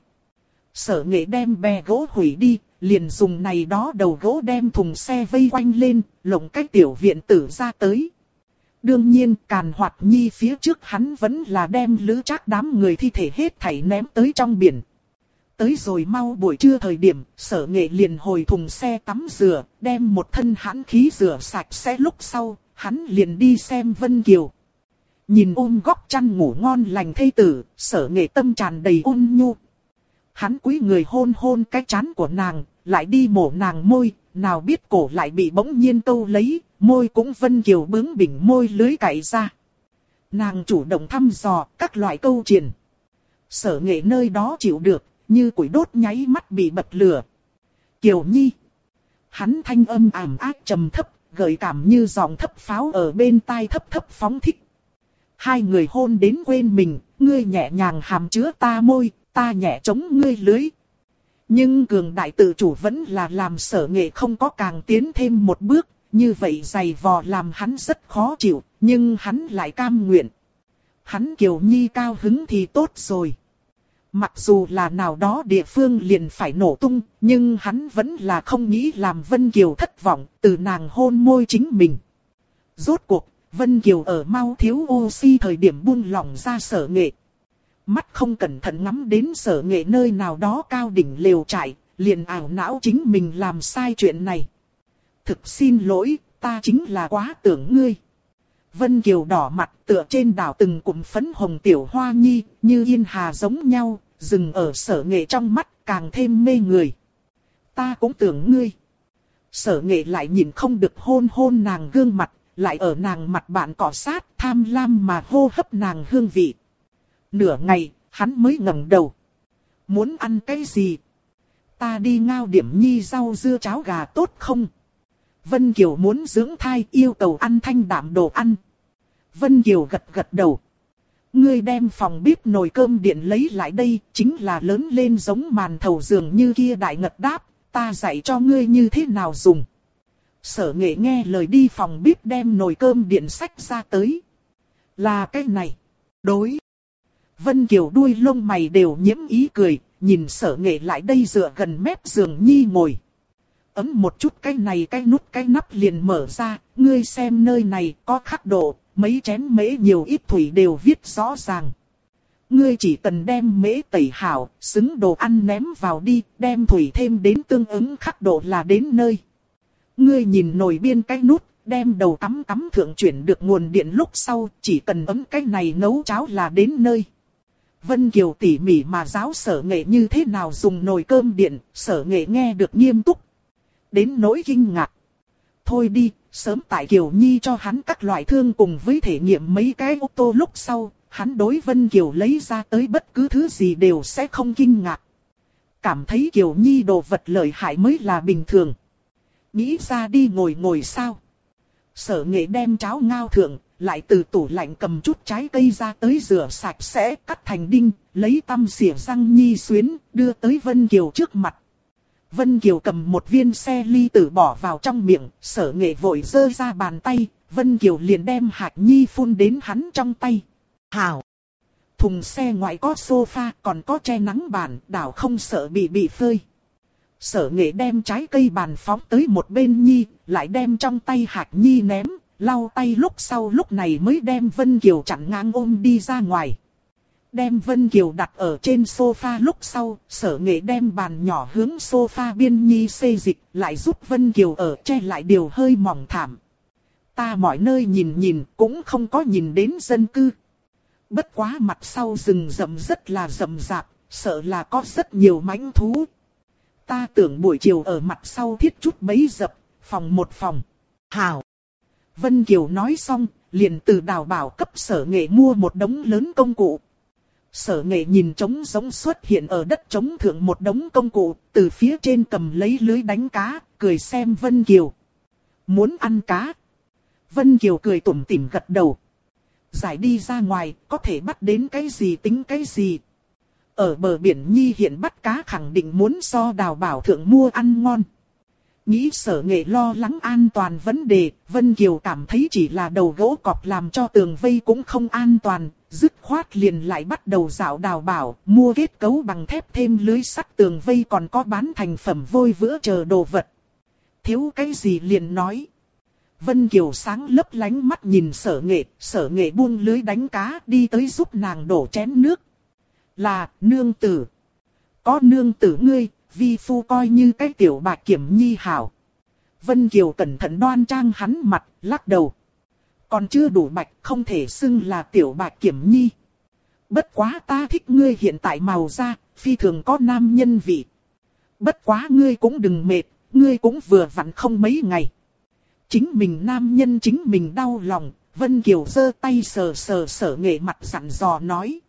Sở Nghệ đem bè gỗ hủy đi, liền dùng này đó đầu gỗ đem thùng xe vây quanh lên, lộng cái tiểu viện tử ra tới. Đương nhiên Càn Hoạt Nhi phía trước hắn vẫn là đem Lữ Trác đám người thi thể hết thảy ném tới trong biển. Tới rồi mau buổi trưa thời điểm, Sở Nghệ liền hồi thùng xe tắm rửa, đem một thân hãn khí rửa sạch sẽ lúc sau, hắn liền đi xem Vân Kiều. Nhìn ôm góc chăn ngủ ngon lành thê tử, Sở Nghệ tâm tràn đầy ôn nhu. Hắn cúi người hôn hôn cái trán của nàng, lại đi mổ nàng môi, nào biết cổ lại bị bỗng nhiên câu lấy, môi cũng Vân Kiều bướng bỉnh môi lưới cạy ra. Nàng chủ động thăm dò các loại câu triền. Sở Nghệ nơi đó chịu được, như củi đốt nháy mắt bị bật lửa. Kiều Nhi. Hắn thanh âm ảm ác trầm thấp, gợi cảm như giọng thấp pháo ở bên tai thấp thấp phóng thích. Hai người hôn đến quên mình, ngươi nhẹ nhàng hàm chứa ta môi, ta nhẹ chống ngươi lưới. Nhưng cường đại tự chủ vẫn là làm Sở Nghệ không có càng tiến thêm một bước, như vậy dày vò làm hắn rất khó chịu, nhưng hắn lại cam nguyện. Hắn Kiều Nhi cao hứng thì tốt rồi. Mặc dù là nào đó địa phương liền phải nổ tung, nhưng hắn vẫn là không nghĩ làm Vân Kiều thất vọng, từ nàng hôn môi chính mình. Rốt cuộc, Vân Kiều ở mau thiếu oxy thời điểm buông lỏng ra Sở Nghệ. Mắt không cẩn thận ngắm đến Sở Nghệ nơi nào đó cao đỉnh lều trại, liền ảo não chính mình làm sai chuyện này. Thực xin lỗi, ta chính là quá tưởng ngươi. Vân Kiều đỏ mặt tựa trên đảo từng cụm phấn hồng tiểu hoa nhi, như yên hà giống nhau, dừng ở Sở Nghệ trong mắt càng thêm mê người. Ta cũng tưởng ngươi. Sở Nghệ lại nhìn không được hôn hôn nàng gương mặt, lại ở nàng mặt bạn cọ sát tham lam mà hô hấp nàng hương vị. Nửa ngày, hắn mới ngẩng đầu. Muốn ăn cái gì? Ta đi ngao điểm nhi rau dưa cháo gà tốt không? Vân Kiều muốn dưỡng thai yêu cầu ăn thanh đạm đồ ăn. Vân Kiều gật gật đầu. Ngươi đem phòng bếp nồi cơm điện lấy lại đây, chính là lớn lên giống màn thầu dường như kia đại ngật đáp, ta dạy cho ngươi như thế nào dùng. Sở Nghệ nghe lời đi phòng bếp đem nồi cơm điện xách ra tới. Là cái này. Đối. Vân Kiều đuôi lông mày đều nhiễm ý cười, nhìn Sở Nghệ lại đây dựa gần mép giường nhi ngồi. Ấm một chút cái này cái nút cái nắp liền mở ra, ngươi xem nơi này có khắc độ, mấy chén mễ nhiều ít thủy đều viết rõ ràng. Ngươi chỉ cần đem mễ tẩy hảo, xứng đồ ăn ném vào đi, đem thủy thêm đến tương ứng khắc độ là đến nơi. Ngươi nhìn nồi biên cái nút, đem đầu cắm thượng chuyển được nguồn điện lúc sau, chỉ cần ấm cái này nấu cháo là đến nơi. Vân Kiều tỉ mỉ mà giáo Sở Nghệ như thế nào dùng nồi cơm điện, Sở Nghệ nghe được nghiêm túc. Đến nỗi kinh ngạc. Thôi đi, sớm tại Kiều Nhi cho hắn các loại thương cùng với thể nghiệm mấy cái ô tô lúc sau, hắn đối Vân Kiều lấy ra tới bất cứ thứ gì đều sẽ không kinh ngạc. Cảm thấy Kiều Nhi đồ vật lợi hại mới là bình thường. Nghĩ ra đi ngồi sao. Sở Nghệ đem cháo ngao thượng, lại từ tủ lạnh cầm chút trái cây ra tới rửa sạch sẽ, cắt thành đinh, lấy tăm xỉa răng nhi xuyến, đưa tới Vân Kiều trước mặt. Vân Kiều cầm một viên xe ly tử bỏ vào trong miệng, Sở Nghệ vội giơ ra bàn tay, Vân Kiều liền đem hạt nhi phun đến hắn trong tay. Hảo! Thùng xe ngoại có sofa, còn có che nắng bàn, đảo không sợ bị phơi. Sở Nghệ đem trái cây bàn phóng tới một bên nhi, lại đem trong tay hạt nhi ném, lau tay lúc sau lúc này mới đem Vân Kiều chặn ngang ôm đi ra ngoài. Đem Vân Kiều đặt ở trên sofa lúc sau, Sở Nghệ đem bàn nhỏ hướng sofa biên nhi xê dịch, lại giúp Vân Kiều ở che lại điều hơi mỏng thảm. Ta mọi nơi nhìn cũng không có nhìn đến dân cư. Bất quá mặt sau rừng rậm rất là rậm rạp, sợ là có rất nhiều mãnh thú. Ta tưởng buổi chiều ở mặt sau thiết chút bẫy dập, phòng một phòng. Hảo! Vân Kiều nói xong, liền từ Đào Bảo cấp Sở Nghệ mua một đống lớn công cụ. Sở Nghệ nhìn trống giống xuất hiện ở đất trống thượng một đống công cụ, từ phía trên cầm lấy lưới đánh cá, cười xem Vân Kiều. Muốn ăn cá? Vân Kiều cười tủm tỉm gật đầu. Giải đi ra ngoài, có thể bắt đến cái gì tính cái gì. Ở bờ biển nhi hiện bắt cá khẳng định muốn so Đào Bảo thượng mua ăn ngon. Nghĩ Sở Nghệ lo lắng an toàn vấn đề, Vân Kiều cảm thấy chỉ là đầu gỗ cọp làm cho tường vây cũng không an toàn, dứt khoát liền lại bắt đầu dạo đào bảo, mua kết cấu bằng thép thêm lưới sắt tường vây còn có bán thành phẩm vôi vữa chờ đồ vật. Thiếu cái gì liền nói. Vân Kiều sáng lấp lánh mắt nhìn Sở Nghệ buông lưới đánh cá đi tới giúp nàng đổ chén nước. Là, nương tử. Có nương tử ngươi, vi phu coi như cái tiểu bạc kiểm nhi hảo. Vân Kiều cẩn thận đoan trang hắn mặt, lắc đầu. Còn chưa đủ bạch, không thể xưng là tiểu bạc kiểm nhi. Bất quá ta thích ngươi hiện tại màu da, phi thường có nam nhân vị. Bất quá ngươi cũng đừng mệt, ngươi cũng vừa vặn không mấy ngày. Chính mình nam nhân chính mình đau lòng, Vân Kiều giơ tay sờ Sở Nghệ mặt dặn dò nói.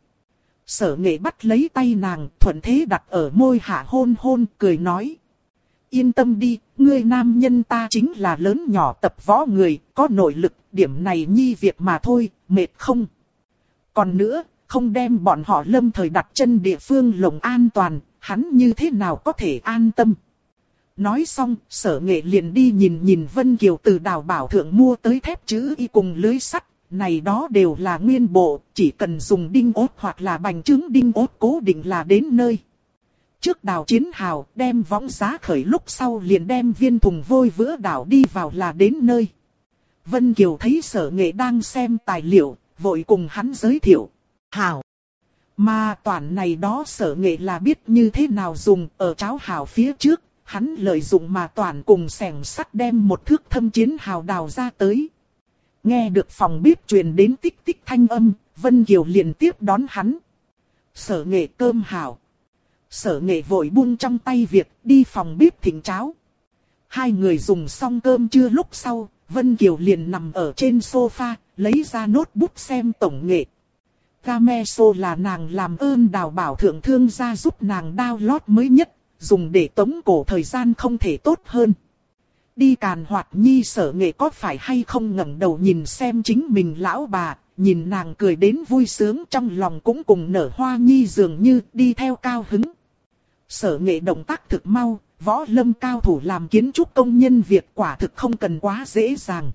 Sở Nghệ bắt lấy tay nàng, thuận thế đặt ở môi hạ hôn hôn, cười nói. Yên tâm đi, ngươi nam nhân ta chính là lớn nhỏ tập võ người, có nội lực, điểm này nhi việc mà thôi, mệt không. Còn nữa, không đem bọn họ lâm thời đặt chân địa phương lồng an toàn, hắn như thế nào có thể an tâm. Nói xong, Sở Nghệ liền đi nhìn Vân Kiều từ đào bảo thượng mua tới thép chữ Y cùng lưới sắt. Này đó đều là nguyên bộ, chỉ cần dùng đinh ốp hoặc là bành trướng đinh ốp cố định là đến nơi. Trước đào chiến hào, đem võng giá khởi lúc sau liền đem viên thùng vôi vữa đảo đi vào là đến nơi. Vân Kiều thấy Sở Nghệ đang xem tài liệu, vội cùng hắn giới thiệu. Hào. Mà toàn này đó Sở Nghệ là biết như thế nào dùng, ở cháo hào phía trước, hắn lợi dụng mà toàn cùng xẻng sắt đem một thước thâm chiến hào đào ra tới. Nghe được phòng bếp truyền đến tích tích thanh âm, Vân Kiều liền tiếp đón hắn. Sở Nghệ cơm hảo. Sở Nghệ vội buông trong tay việc, đi phòng bếp thịnh cháo. Hai người dùng xong cơm trưa lúc sau, Vân Kiều liền nằm ở trên sofa, lấy ra notebook xem tổng nghệ. Gameso là nàng làm ơn đào bảo thượng thương gia giúp nàng download mới nhất, dùng để tống cổ thời gian không thể tốt hơn. Đi càn hoạt nhi Sở Nghệ có phải hay không ngẩng đầu nhìn xem chính mình lão bà, nhìn nàng cười đến vui sướng trong lòng cũng cùng nở hoa nhi dường như đi theo cao hứng. Sở Nghệ động tác thực mau, võ lâm cao thủ làm kiến trúc công nhân việc quả thực không cần quá dễ dàng.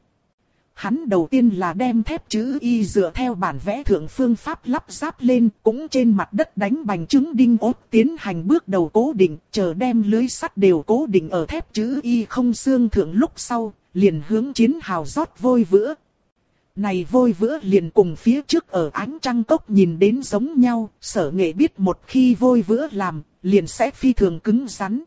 Hắn đầu tiên là đem thép chữ Y dựa theo bản vẽ thượng phương pháp lắp ráp lên, cũng trên mặt đất đánh bành trứng đinh ốp tiến hành bước đầu cố định, chờ đem lưới sắt đều cố định ở thép chữ Y không xương thượng lúc sau, liền hướng chiến hào rót vôi vữa. Này vôi vữa liền cùng phía trước ở ánh trăng cốc nhìn đến giống nhau, Sở Nghệ biết một khi vôi vữa làm, liền sẽ phi thường cứng rắn.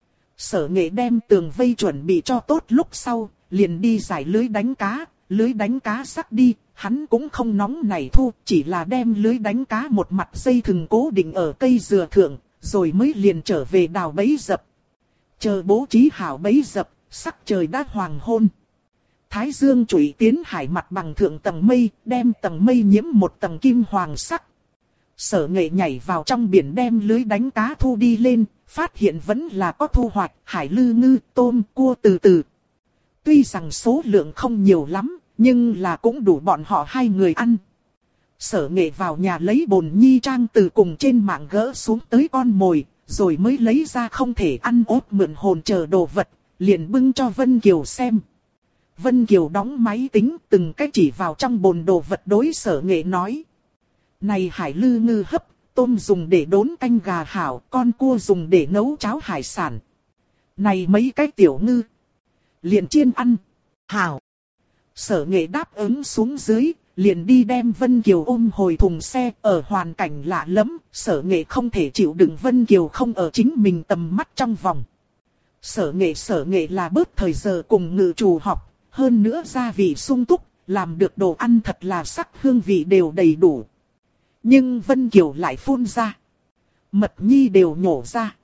Sở Nghệ đem tường vây chuẩn bị cho tốt lúc sau, liền đi giải lưới đánh cá. Lưới đánh cá sắc đi, hắn cũng không nóng nảy thu, chỉ là đem lưới đánh cá một mặt dây thừng cố định ở cây dừa thượng, rồi mới liền trở về đào bẫy dập. Chờ bố trí hảo bẫy dập, sắc trời đã hoàng hôn. Thái dương trụy tiến hải mặt bằng thượng tầng mây, đem tầng mây nhiễm một tầng kim hoàng sắc. Sở Nghệ nhảy vào trong biển đem lưới đánh cá thu đi lên, phát hiện vẫn là có thu hoạch, hải lư ngư, tôm, cua từ từ. Tuy rằng số lượng không nhiều lắm, nhưng là cũng đủ bọn họ hai người ăn. Sở Nghệ vào nhà lấy bồn nhi trang từ cùng trên mạng gỡ xuống tới con mồi, rồi mới lấy ra không thể ăn ốp mượn hồn chờ đồ vật, liền bưng cho Vân Kiều xem. Vân Kiều đóng máy tính, từng cái chỉ vào trong bồn đồ vật đối Sở Nghệ nói. Này hải lư ngư hấp, tôm dùng để đốn canh gà hảo, con cua dùng để nấu cháo hải sản. Này mấy cái tiểu ngư, liền chiên ăn, hảo. Sở Nghệ đáp ứng xuống dưới, liền đi đem Vân Kiều ôm hồi thùng xe. Ở hoàn cảnh lạ lẫm, Sở Nghệ không thể chịu đựng Vân Kiều không ở chính mình tầm mắt trong vòng. Sở Nghệ là bớt thời giờ cùng ngự trù học, hơn nữa gia vị sung túc, làm được đồ ăn thật là sắc hương vị đều đầy đủ. Nhưng Vân Kiều lại phun ra, mật nhi đều nhổ ra.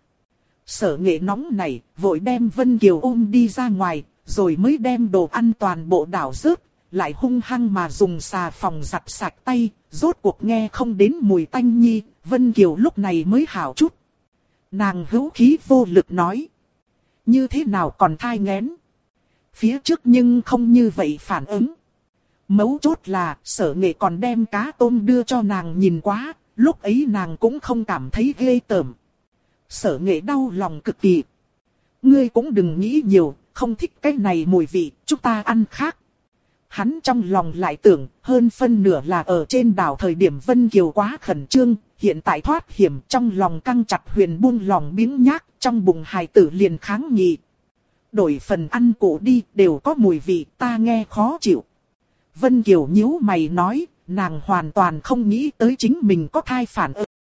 Sở Nghệ nóng này, vội đem Vân Kiều ôm đi ra ngoài, rồi mới đem đồ ăn toàn bộ đảo rớt, lại hung hăng mà dùng xà phòng giặt sạch tay, rốt cuộc nghe không đến mùi tanh nhi, Vân Kiều lúc này mới hảo chút. Nàng hữu khí vô lực nói, như thế nào còn thai nghén? Phía trước nhưng không như vậy phản ứng. Mấu chốt là Sở Nghệ còn đem cá tôm đưa cho nàng nhìn quá, lúc ấy nàng cũng không cảm thấy ghê tởm. Sở Nghệ đau lòng cực kỳ. Ngươi cũng đừng nghĩ nhiều, không thích cái này mùi vị, chúng ta ăn khác. Hắn trong lòng lại tưởng, hơn phân nửa là ở trên đảo thời điểm Vân Kiều quá khẩn trương, hiện tại thoát hiểm trong lòng căng chặt huyền buông lòng biếng nhác, trong bụng hài tử liền kháng nghị. Đổi phần ăn cụ đi, đều có mùi vị, ta nghe khó chịu. Vân Kiều nhíu mày nói, nàng hoàn toàn không nghĩ tới chính mình có thai phản ứng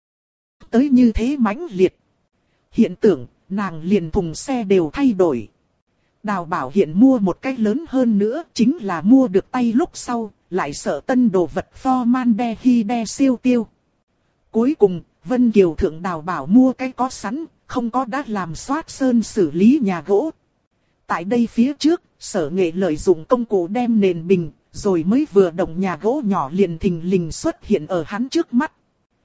tới như thế mãnh liệt. Hiện tưởng, nàng liền thùng xe đều thay đổi. Đào Bảo hiện mua một cái lớn hơn nữa, chính là mua được tay lúc sau, lại sợ tân đồ vật formaldehyde siêu tiêu. Cuối cùng, Vân Kiều thượng Đào Bảo mua cái có sẵn, không có đã làm xoát sơn xử lý nhà gỗ. Tại đây phía trước, Sở Nghệ lợi dụng công cụ đem nền bình, rồi mới vừa động nhà gỗ nhỏ liền thình lình xuất hiện ở hắn trước mắt.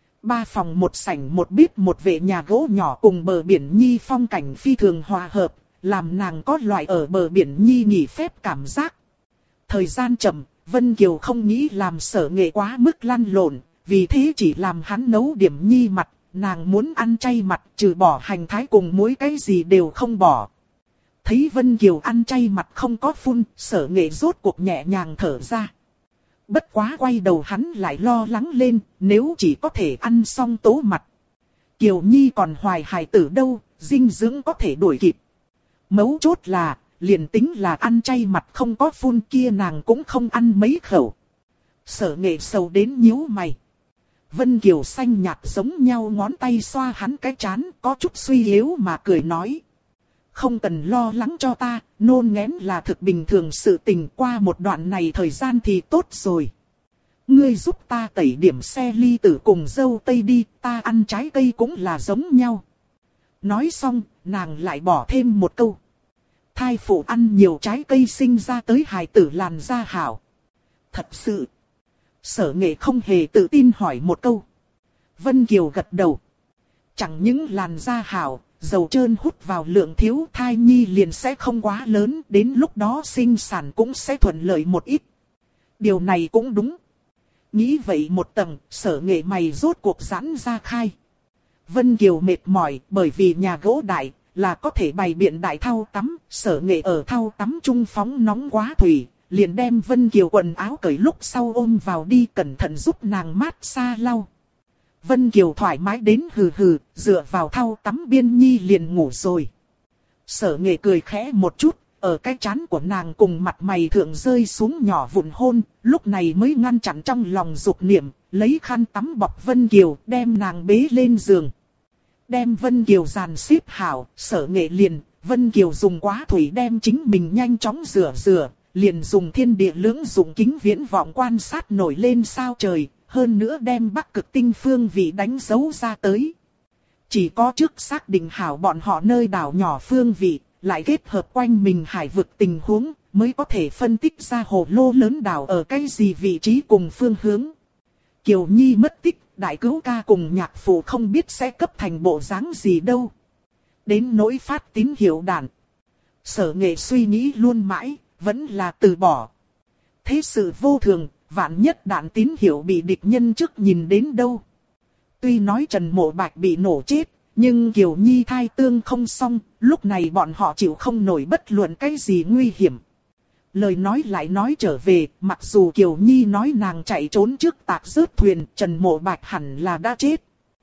3 phòng 1 sảnh 1 bếp 1 vệ nhà gỗ nhỏ cùng bờ biển Nhi phong cảnh phi thường hòa hợp, làm nàng có loại ở bờ biển Nhi nghỉ phép cảm giác. Thời gian chậm, Vân Kiều không nghĩ làm Sở Nghệ quá mức lăn lộn, vì thế chỉ làm hắn nấu điểm Nhi mặt, nàng muốn ăn chay mặt trừ bỏ hành thái cùng muối cái gì đều không bỏ. Thấy Vân Kiều ăn chay mặt không có phun, Sở Nghệ rốt cuộc nhẹ nhàng thở ra. Bất quá quay đầu hắn lại lo lắng lên, nếu chỉ có thể ăn xong tố mặt. Kiều Nhi còn hoài hài tử đâu, dinh dưỡng có thể đuổi kịp. Mấu chốt là, liền tính là ăn chay mặt không có phun kia nàng cũng không ăn mấy khẩu. Sở Nghệ sầu đến nhíu mày. Vân Kiều xanh nhạt giống nhau ngón tay xoa hắn cái trán, có chút suy yếu mà cười nói. Không cần lo lắng cho ta, nôn ngén là thực bình thường sự tình, qua một đoạn này thời gian thì tốt rồi. Ngươi giúp ta tẩy điểm xe ly tử cùng dâu tây đi, ta ăn trái cây cũng là giống nhau. Nói xong, nàng lại bỏ thêm một câu. Thai phụ ăn nhiều trái cây sinh ra tới hài tử làn da hảo. Thật sự. Sở Nghệ không hề tự tin hỏi một câu. Vân Kiều gật đầu. Chẳng những làn da hảo, dầu trơn hút vào lượng thiếu, thai nhi liền sẽ không quá lớn, đến lúc đó sinh sản cũng sẽ thuận lợi một ít. Điều này cũng đúng. Nghĩ vậy một tầng, Sở Nghệ mày rốt cuộc giãn ra khai. Vân Kiều mệt mỏi, bởi vì nhà gỗ đại, là có thể bày biện đại thau tắm, Sở Nghệ ở thau tắm trung phóng nóng quá thủy, liền đem Vân Kiều quần áo cởi lúc sau ôm vào đi cẩn thận giúp nàng mát xa lau. Vân Kiều thoải mái đến hừ hừ, dựa vào thau tắm biên nhi liền ngủ rồi. Sở Nghệ cười khẽ một chút, ở cái trán của nàng cùng mặt mày thượng rơi xuống nhỏ vụn hôn, lúc này mới ngăn chặn trong lòng dục niệm, lấy khăn tắm bọc Vân Kiều, đem nàng bế lên giường. Đem Vân Kiều dàn xếp hảo, Sở Nghệ liền, Vân Kiều dùng quá thủy đem chính mình nhanh chóng rửa, liền dùng thiên địa lưỡng dụng kính viễn vọng quan sát nổi lên sao trời, hơn nữa đem Bắc Cực tinh phương vị đánh dấu ra tới. Chỉ có trước xác định hảo bọn họ nơi đảo nhỏ phương vị, lại kết hợp quanh mình hải vực tình huống, mới có thể phân tích ra hồ lô lớn đảo ở cái gì vị trí cùng phương hướng. Kiều Nhi mất tích, đại cứu ca cùng nhạc phụ không biết sẽ cấp thành bộ dáng gì đâu. Đến nỗi phát tín hiệu đạn. Sở Nghệ suy nghĩ luôn mãi, vẫn là từ bỏ. Thế sự vô thường, vạn nhất đạn tín hiệu bị địch nhân trước nhìn đến đâu. Tuy nói Trần Mộ Bạch bị nổ chết, nhưng Kiều Nhi thai tương không xong, lúc này bọn họ chịu không nổi bất luận cái gì nguy hiểm. Lời nói lại nói trở về, mặc dù Kiều Nhi nói nàng chạy trốn trước tạc rớt thuyền, Trần Mộ Bạch hẳn là đã chết.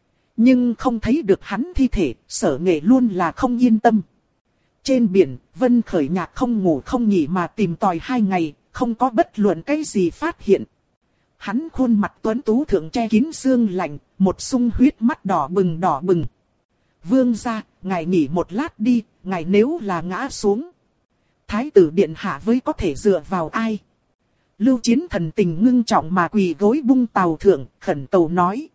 Nhưng không thấy được hắn thi thể, Sở Nghệ luôn là không yên tâm. Trên biển, Vân Khởi Nhạc không ngủ không nghỉ mà tìm tòi 2 ngày, không có bất luận cái gì phát hiện. Hắn khuôn mặt tuấn tú thượng che kín sương lạnh, một sung huyết mắt đỏ bừng. Vương gia, ngài nghỉ một lát đi, ngài nếu là ngã xuống. Thái tử điện hạ với có thể dựa vào ai? Lưu Chiến thần tình ngưng trọng mà quỳ gối bung tàu thượng, khẩn cầu nói.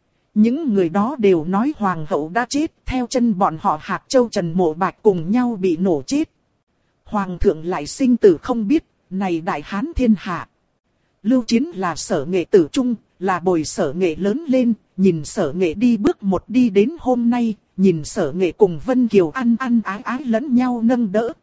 Những người đó đều nói hoàng hậu đã chết, theo chân bọn họ Hạc Châu Trần Mộ Bạch cùng nhau bị nổ chết. Hoàng thượng lại sinh tử không biết, này đại hán thiên hạ. Lưu Chiến là Sở Nghệ tử trung, là bồi Sở Nghệ lớn lên, nhìn Sở Nghệ đi bước một đi đến hôm nay, nhìn Sở Nghệ cùng Vân Kiều ăn ái lẫn nhau nâng đỡ.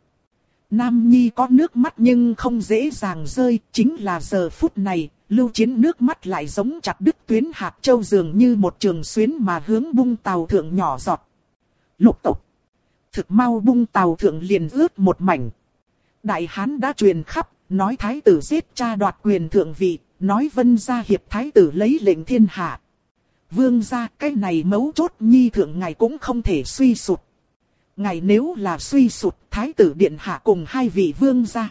Nam Nhi có nước mắt nhưng không dễ dàng rơi, chính là giờ phút này, Lưu Chiến nước mắt lại giống chặt đứt tuyến Hạc Châu dường như một trường xuyến mà hướng bung tàu thượng nhỏ giọt. Lục tục. Thực mau bung tàu thượng liền ướt một mảnh. Đại hán đã truyền khắp, nói thái tử giết cha đoạt quyền thượng vị, nói Vân gia hiệp thái tử lấy lệnh thiên hạ. Vương gia, cái này mấu chốt nhi thượng ngài cũng không thể suy sụt. Ngài nếu là suy sụt, thái tử điện hạ cùng hai vị vương gia,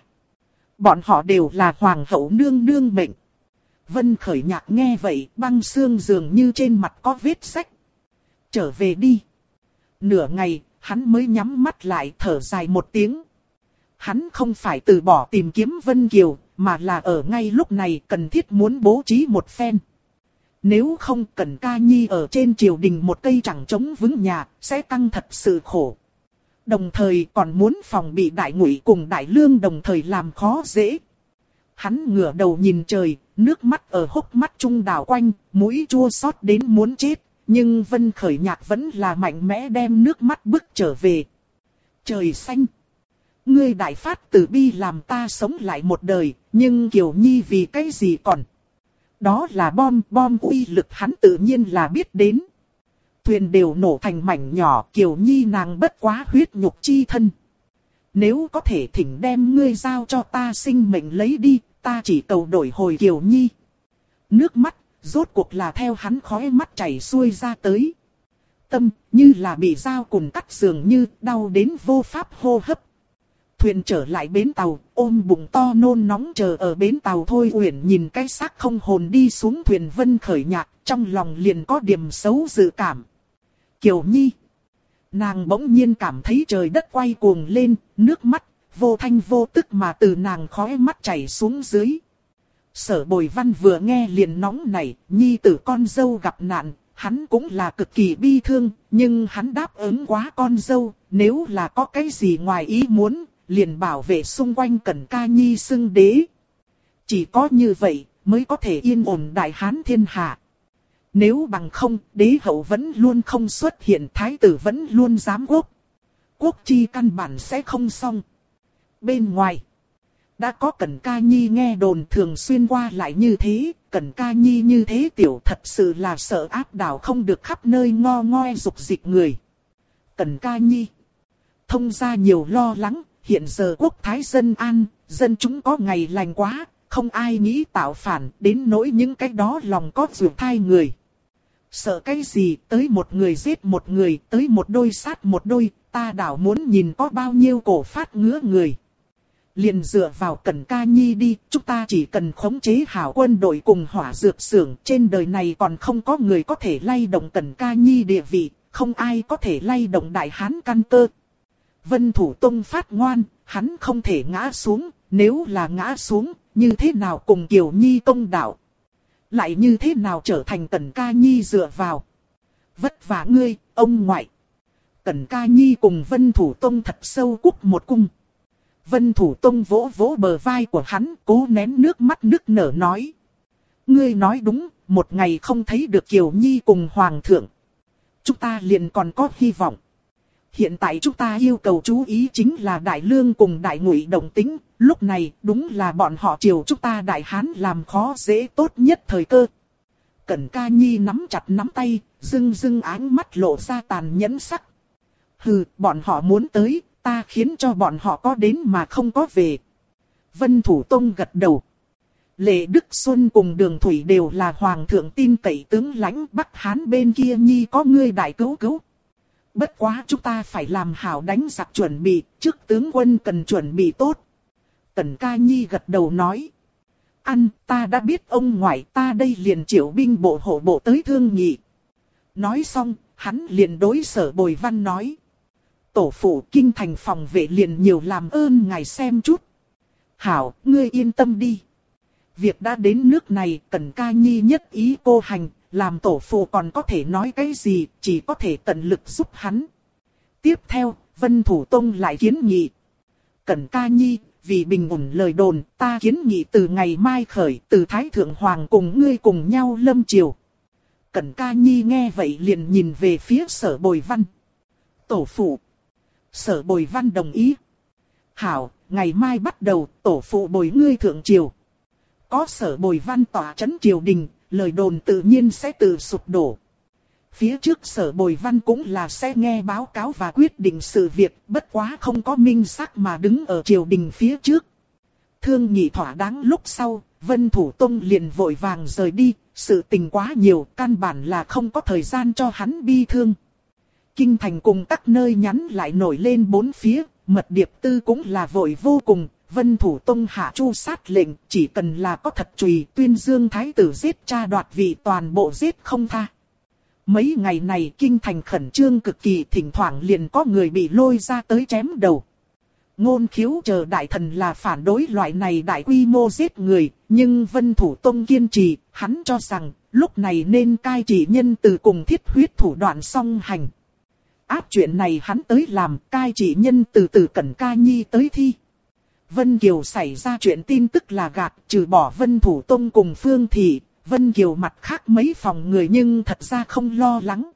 bọn họ đều là hoàng hậu nương nương mệnh. Vân Khởi Nhạc nghe vậy, băng xương dường như trên mặt có vết sách. Trở về đi. Nửa ngày, hắn mới nhắm mắt lại thở dài một tiếng. Hắn không phải từ bỏ tìm kiếm Vân Kiều, mà là ở ngay lúc này cần thiết muốn bố trí một phen. Nếu không Cẩn Ca Nhi ở trên triều đình một cây chẳng chống vững nhà, sẽ tăng thật sự khổ. Đồng thời còn muốn phòng bị Đại Ngụy cùng Đại Lương đồng thời làm khó dễ. Hắn ngửa đầu nhìn trời, nước mắt ở hốc mắt trung đảo quanh, mũi chua xót đến muốn chết. Nhưng Vân Khởi Nhạc vẫn là mạnh mẽ đem nước mắt bước trở về. Trời xanh! Ngươi đại phát từ bi làm ta sống lại một đời, nhưng Kiều Nhi vì cái gì còn? Đó là bom uy lực hắn tự nhiên là biết đến. Thuyền đều nổ thành mảnh nhỏ, Kiều Nhi nàng bất quá huyết nhục chi thân. Nếu có thể thỉnh đem ngươi giao cho ta sinh mệnh lấy đi, ta chỉ cầu đổi hồi Kiều Nhi. Nước mắt, rốt cuộc là theo hắn khóe mắt chảy xuôi ra tới. Tâm, như là bị dao cùn cắt dường như, đau đến vô pháp hô hấp. Thuyền trở lại bến tàu, ôm bụng to nôn nóng chờ ở bến tàu Thôi Uyển nhìn cái xác không hồn đi xuống thuyền Vân Khởi Nhạc, trong lòng liền có điểm xấu dự cảm. Kiều Nhi. Nàng bỗng nhiên cảm thấy trời đất quay cuồng lên, nước mắt, vô thanh vô tức mà từ nàng khóe mắt chảy xuống dưới. Sở Bồi Văn vừa nghe liền nóng nảy, nhi tử con dâu gặp nạn, hắn cũng là cực kỳ bi thương, nhưng hắn đáp ứng quá con dâu, nếu là có cái gì ngoài ý muốn, liền bảo vệ xung quanh Cẩn Ca Nhi xưng đế. Chỉ có như vậy, mới có thể yên ổn đại hán thiên hạ. Nếu bằng không, đế hậu vẫn luôn không xuất hiện, thái tử vẫn luôn giám quốc. Quốc chi căn bản sẽ không xong. Bên ngoài, đã có Cẩn Ca Nhi nghe đồn thường xuyên qua lại như thế, Cẩn Ca Nhi như thế tiểu thật sự là sợ áp đảo không được khắp nơi ngo ngoe dục dịch người. Cẩn Ca Nhi thông ra nhiều lo lắng, hiện giờ quốc thái dân an, dân chúng có ngày lành quá, không ai nghĩ tạo phản, đến nỗi những cái đó lòng có ruột thai người. Sợ cái gì, tới một người giết một người, tới một đôi sát một đôi, ta đảo muốn nhìn có bao nhiêu cổ phát ngứa người. Liền dựa vào Cẩn Ca Nhi đi, chúng ta chỉ cần khống chế hảo quân đội cùng hỏa dược xưởng, trên đời này còn không có người có thể lay động Cẩn Ca Nhi địa vị, không ai có thể lay động đại hán căn cơ. Vân Thủ Tông phát ngoan, hắn không thể ngã xuống, nếu là ngã xuống, như thế nào cùng Kiều Nhi công đạo? Lại như thế nào trở thành Cẩn Ca Nhi dựa vào? Vất vả ngươi, ông ngoại. Cẩn Ca Nhi cùng Vân Thủ Tông thật sâu cúc một cung. Vân Thủ Tông vỗ vỗ bờ vai của hắn, cố nén nước mắt nức nở nói. Ngươi nói đúng, một ngày không thấy được Kiều Nhi cùng Hoàng thượng. Chúng ta liền còn có hy vọng. Hiện tại chúng ta yêu cầu chú ý chính là Đại Lương cùng Đại Ngụy đồng tính, lúc này đúng là bọn họ triều chúng ta Đại Hán làm khó dễ tốt nhất thời cơ. Cẩn Ca Nhi nắm chặt nắm tay, rưng rưng áng mắt lộ ra tàn nhẫn sắc. Hừ, bọn họ muốn tới, ta khiến cho bọn họ có đến mà không có về. Vân Thủ Tông gật đầu. Lệ Đức Xuân cùng Đường Thủy đều là Hoàng thượng tin cậy tướng lãnh, Bắc Hán bên kia Nhi có ngươi đại cứu cứu. Bất quá chúng ta phải làm hảo đánh giặc chuẩn bị, trước tướng quân cần chuẩn bị tốt. Cẩn Ca Nhi gật đầu nói. Ta đã biết ông ngoại, ta đây liền triệu binh bộ hộ bộ tới thương nghị. Nói xong, hắn liền đối Sở Bồi Văn nói. Tổ phụ kinh thành phòng vệ liền nhiều làm ơn ngài xem chút. Hảo, ngươi yên tâm đi. Việc đã đến nước này, Cẩn Ca Nhi nhất ý cô hành. Làm tổ phụ còn có thể nói cái gì, chỉ có thể tận lực giúp hắn. Tiếp theo, Vân Thủ Tông lại kiến nghị. Cẩn Ca Nhi, vì bình ổn lời đồn, ta kiến nghị từ ngày mai khởi, từ Thái Thượng Hoàng cùng ngươi cùng nhau lâm triều. Cẩn Ca Nhi nghe vậy liền nhìn về phía Sở Bồi Văn. Tổ phụ. Sở Bồi Văn đồng ý. Hảo, ngày mai bắt đầu, tổ phụ bồi ngươi thượng triều. Có Sở Bồi Văn tỏa trấn triều đình, lời đồn tự nhiên sẽ tự sụp đổ. Phía trước Sở Bồi Văn cũng là sẽ nghe báo cáo và quyết định sự việc, bất quá không có minh xác mà đứng ở triều đình phía trước. Thương nghị thỏa đáng lúc sau, Vân Thủ Tông liền vội vàng rời đi, sự tình quá nhiều, căn bản là không có thời gian cho hắn bi thương. Kinh thành cùng các nơi nhắn lại nổi lên bốn phía, Mật Điệp Tư cũng là vội vô cùng. Vân Thủ Tông hạ chu sát lệnh, chỉ cần là có thật chùy tuyên dương thái tử giết cha đoạt vị toàn bộ giết không tha. Mấy ngày này kinh thành khẩn trương cực kỳ, thỉnh thoảng liền có người bị lôi ra tới chém đầu. Ngôn Khiếu chờ đại thần là phản đối loại này đại quy mô giết người, nhưng Vân Thủ Tông kiên trì, hắn cho rằng lúc này nên cai trị nhân từ cùng thiết huyết thủ đoạn song hành. Áp chuyện này hắn tới làm, cai trị nhân từ Cẩn Ca Nhi tới thi. Vân Kiều xảy ra chuyện tin tức là gạt, trừ bỏ Vân Thủ Tông cùng Phương Thị, Vân Kiều mặt khác mấy phòng người nhưng thật ra không lo lắng.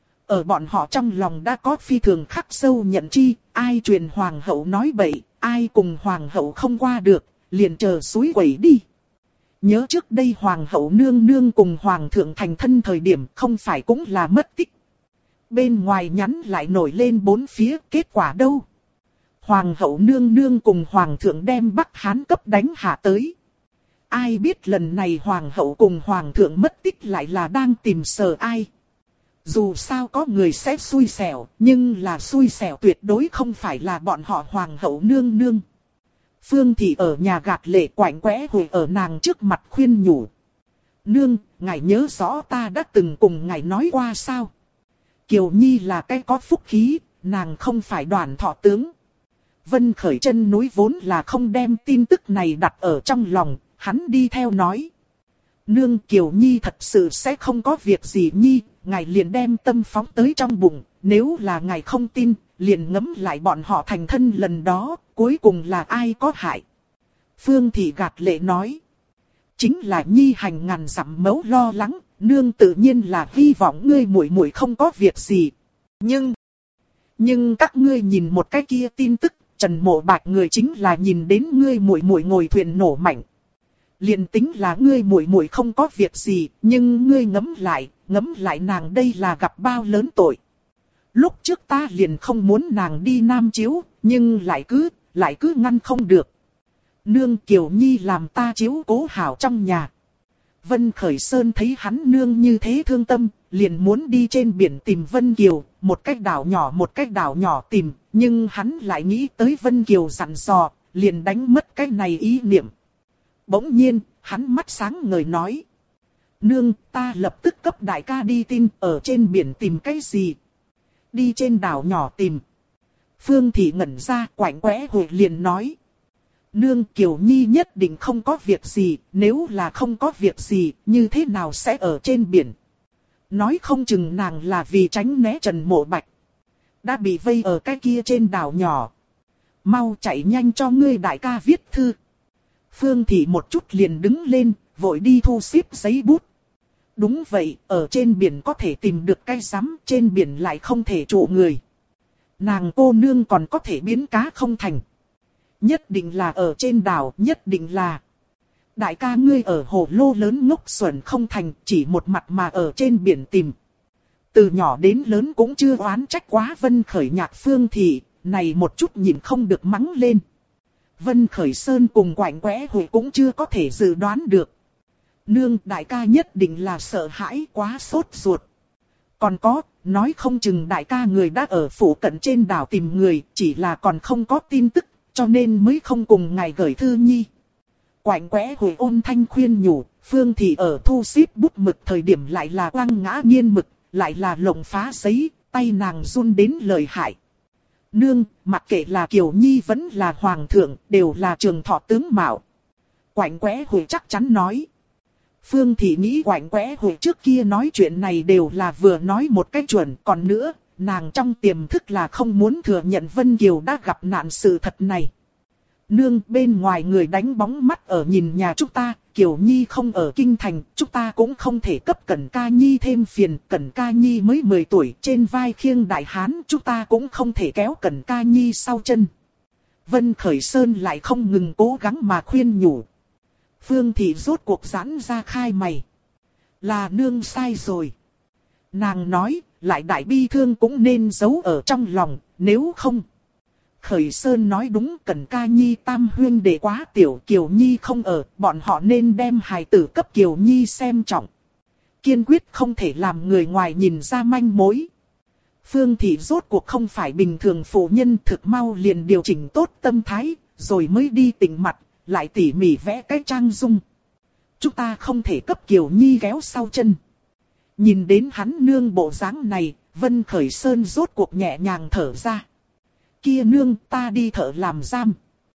Ở bọn họ trong lòng đã có phi thường khắc sâu nhận chi, ai truyền hoàng hậu nói bậy, ai cùng hoàng hậu không qua được, liền chờ suối quẩy đi. Nhớ trước đây hoàng hậu nương nương cùng hoàng thượng thành thân thời điểm không phải cũng là mất tích. Bên ngoài nhắn lại nổi lên bốn phía, kết quả đâu? Hoàng hậu nương nương cùng hoàng thượng đem Bắc Hán cấp đánh hạ tới. Ai biết lần này hoàng hậu cùng hoàng thượng mất tích lại là đang tìm sờ ai. Dù sao có người sẽ xui xẻo, nhưng là xui xẻo tuyệt đối không phải là bọn họ hoàng hậu nương nương. Phương Thị ở nhà gạt lệ quạnh quẽ hồi ở nàng trước mặt khuyên nhủ. Nương, ngài nhớ rõ ta đã từng cùng ngài nói qua sao? Kiều Nhi là cái có phúc khí, nàng không phải đoàn thọ tướng. Vân Khởi chân núi vốn là không đem tin tức này đặt ở trong lòng, hắn đi theo nói. Nương, Kiều Nhi thật sự sẽ không có việc gì Nhi, ngài liền đem tâm phóng tới trong bụng, nếu là ngài không tin, liền ngẫm lại bọn họ thành thân lần đó, cuối cùng là ai có hại. Phương Thị gạt lệ nói. Chính là Nhi hành ngàn dặm mấu lo lắng, nương tự nhiên là hy vọng ngươi muội muội không có việc gì. Nhưng các ngươi nhìn một cái kia tin tức, Trần Mộ Bạch người chính là nhìn đến ngươi muội muội ngồi thuyền nổ mạnh. Liền tính là ngươi muội muội không có việc gì, nhưng ngươi ngẫm lại nàng đây là gặp bao lớn tội. Lúc trước ta liền không muốn nàng đi Nam Chiếu, nhưng lại cứ ngăn không được. Nương, Kiều Nhi làm ta chiếu cố hảo trong nhà. Vân Khởi Sơn thấy hắn nương như thế thương tâm, liền muốn đi trên biển tìm Vân Kiều, một cách đảo nhỏ tìm, nhưng hắn lại nghĩ tới Vân Kiều dặn dò, liền đánh mất cái này ý niệm. Bỗng nhiên, hắn mắt sáng ngời nói. Nương, ta lập tức cấp đại ca đi tin, ở trên biển tìm cái gì? Đi trên đảo nhỏ tìm. Phương Thị ngẩn ra, quạnh quẽ hồi liền nói. Nương, Kiều Nhi nhất định không có việc gì, nếu là không có việc gì, như thế nào sẽ ở trên biển? Nói không chừng nàng là vì tránh né Trần Mộ Bạch. Đã bị vây ở cái kia trên đảo nhỏ. Mau chạy nhanh cho ngươi đại ca viết thư. Phương Thị một chút liền đứng lên, vội đi thu xếp giấy bút. Đúng vậy, ở trên biển có thể tìm được cái rắm, trên biển lại không thể trụ người. Nàng cô nương còn có thể biến cá không thành. Nhất định là ở trên đảo, nhất định là. Đại ca ngươi ở hồ lô lớn ngốc xuẩn không thành, chỉ một mặt mà ở trên biển tìm. Từ nhỏ đến lớn cũng chưa oán trách quá Vân Khởi Nhạc Phương Thị, này một chút nhìn không được mắng lên. Vân Khởi Sơn cùng quạnh quẽ hồi cũng chưa có thể dự đoán được. Nương, đại ca nhất định là sợ hãi quá sốt ruột. Còn có, nói không chừng đại ca người đã ở phủ cận trên đảo tìm người, chỉ là còn không có tin tức, cho nên mới không cùng ngài gửi thư Nhi. Quạnh quẽ hồi ôn thanh khuyên nhủ, Phương Thị ở thu xếp bút mực thời điểm lại là quăng ngã nghiên mực, lại là lộng phá giấy, tay nàng run đến lợi hại. Nương, mặc kệ là Kiều Nhi vẫn là Hoàng thượng, đều là Trường Thọ tướng mạo. Quạnh quẽ hồi chắc chắn nói. Phương Thị nghĩ quạnh quẽ hồi trước kia nói chuyện này đều là vừa nói một cách chuẩn, còn nữa, nàng trong tiềm thức là không muốn thừa nhận Vân Kiều đã gặp nạn sự thật này. Nương, bên ngoài người đánh bóng mắt ở nhìn nhà chúng ta, Kiều Nhi không ở kinh thành, chúng ta cũng không thể cấp Cẩn Ca Nhi thêm phiền, Cẩn Ca Nhi mới 10 tuổi, trên vai khiêng đại hán, chúng ta cũng không thể kéo Cẩn Ca Nhi sau chân. Vân Khởi Sơn lại không ngừng cố gắng mà khuyên nhủ. Phương Thị rốt cuộc giãn ra khai mày. Là nương sai rồi. Nàng nói, lại đại bi thương cũng nên giấu ở trong lòng, nếu không. Khởi Sơn nói đúng, Cẩn Ca Nhi tam huynh đệ quá tiểu, Kiều Nhi không ở, bọn họ nên đem hài tử cấp Kiều Nhi xem trọng. Kiên quyết không thể làm người ngoài nhìn ra manh mối. Phương Thị rốt cuộc không phải bình thường phụ nhân, thực mau liền điều chỉnh tốt tâm thái, rồi mới đi tỉnh mặt, lại tỉ mỉ vẽ cái trang dung. Chúng ta không thể cấp Kiều Nhi kéo sau chân. Nhìn đến hắn nương bộ dáng này, Vân Khởi Sơn rốt cuộc nhẹ nhàng thở ra. Kia nương, ta đi thợ làm giam.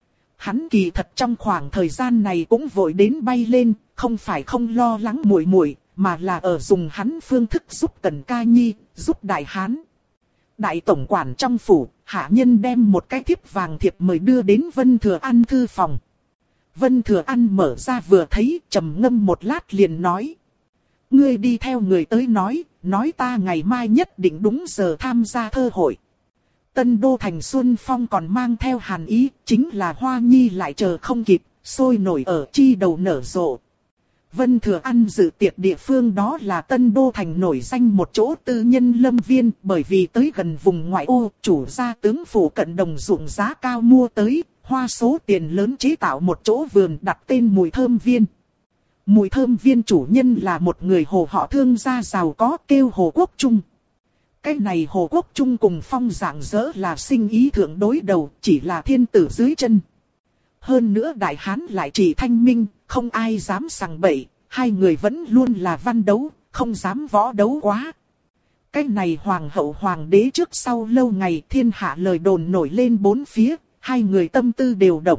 Hắn kỳ thật trong khoảng thời gian này cũng vội đến bay lên, không phải không lo lắng muội muội, mà là ở dùng hắn phương thức giúp Cẩn Ca Nhi, giúp Đại Hán. Đại tổng quản trong phủ, hạ nhân đem một cái thiếp vàng thiệp mời đưa đến Vân Thừa An thư phòng. Vân Thừa An mở ra vừa thấy, trầm ngâm một lát liền nói. Ngươi đi theo người tới nói ta ngày mai nhất định đúng giờ tham gia thơ hội. Tân Đô thành Xuân Phong còn mang theo hàn ý, chính là Hoa Nhi lại chờ không kịp, sôi nổi ở chi đầu nở rộ. Vân Thừa An dự tiệc địa phương đó là Tân Đô thành nổi danh một chỗ tư nhân lâm viên, bởi vì tới gần vùng ngoại ô, chủ gia tướng phủ cận đồng dụng giá cao mua tới, hoa số tiền lớn chế tạo một chỗ vườn đặt tên Mùi Thơm Viên. Mùi Thơm Viên chủ nhân là một người Hồ họ thương gia giàu có, kêu Hồ Quốc Trung. Cái này Hồ Quốc Trung cùng Phong Dạng Dỡ là sinh ý thượng đối đầu, chỉ là thiên tử dưới chân. Hơn nữa Đại Hán lại chỉ thanh minh, không ai dám sằng bậy, hai người vẫn luôn là văn đấu, không dám võ đấu quá. Cái này hoàng hậu hoàng đế trước sau lâu ngày thiên hạ lời đồn nổi lên bốn phía, hai người tâm tư đều động.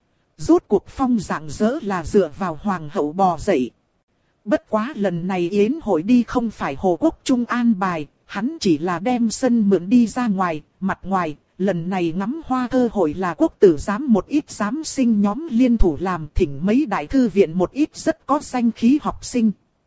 Rốt cuộc Phong Dạng Dỡ là dựa vào hoàng hậu bò dậy. Bất quá lần này yến hội đi không phải Hồ Quốc Trung an bài, hắn chỉ là đem sân mượn đi ra ngoài, mặt ngoài. Lần này ngắm hoa thơ hội là quốc tử giám một ít giám sinh nhóm liên thủ làm, thỉnh mấy đại thư viện một ít rất có danh khí học sinh.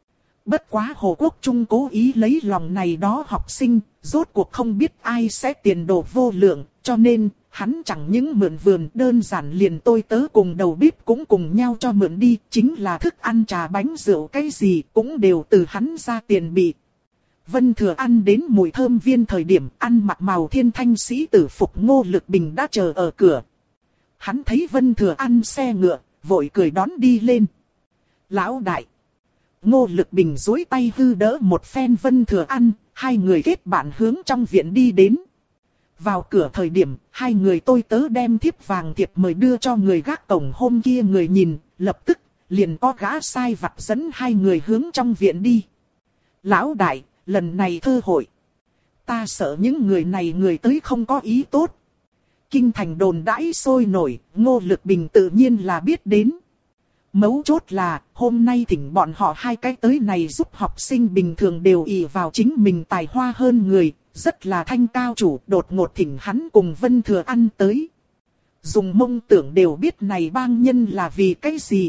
Bất quá Hồ Quốc Trung cố ý lấy lòng này đó học sinh, rốt cuộc không biết ai sẽ tiền đồ vô lượng, cho nên hắn chẳng những mượn vườn, đơn giản liền tôi tớ cùng đầu bếp cũng cùng nhau cho mượn đi, chính là thức ăn trà bánh rượu cái gì cũng đều từ hắn ra tiền bị. Vân Thừa An đến Mùi Thơm Viên thời điểm ăn mặc màu thiên thanh sĩ tử phục Ngô Lực Bình đã chờ ở cửa. Hắn thấy Vân Thừa An xe ngựa, vội cười đón đi lên. Lão đại! Ngô Lực Bình duỗi tay hư đỡ một phen Vân Thừa An, hai người kết bạn hướng trong viện đi đến. Vào cửa thời điểm, hai người tôi tớ đem thiếp vàng thiệp mời đưa cho người gác cổng hôm kia người nhìn, lập tức, liền có gã sai vặt dẫn hai người hướng trong viện đi. Lão đại! Lần này thơ hội, ta sợ những người này người tới không có ý tốt. Kinh thành đồn đãi sôi nổi, Ngô Lực Bình tự nhiên là biết đến. Mấu chốt là, hôm nay thỉnh bọn họ hai cái tới này giúp học sinh bình thường đều ỷ vào chính mình tài hoa hơn người, rất là thanh cao chủ, đột ngột thỉnh hắn cùng Vân Thừa An tới. Dùng mông tưởng đều biết này bang nhân là vì cái gì.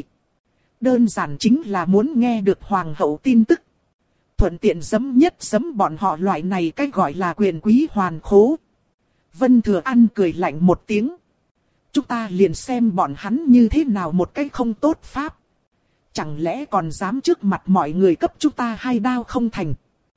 Đơn giản chính là muốn nghe được hoàng hậu tin tức. Thuận tiện giấm nhất giấm bọn họ loại này cách gọi là quyền quý hoàn khố. Vân Thừa An cười lạnh một tiếng. Chúng ta liền xem bọn hắn như thế nào một cách không tốt pháp. Chẳng lẽ còn dám trước mặt mọi người cấp chúng ta hai đao không thành.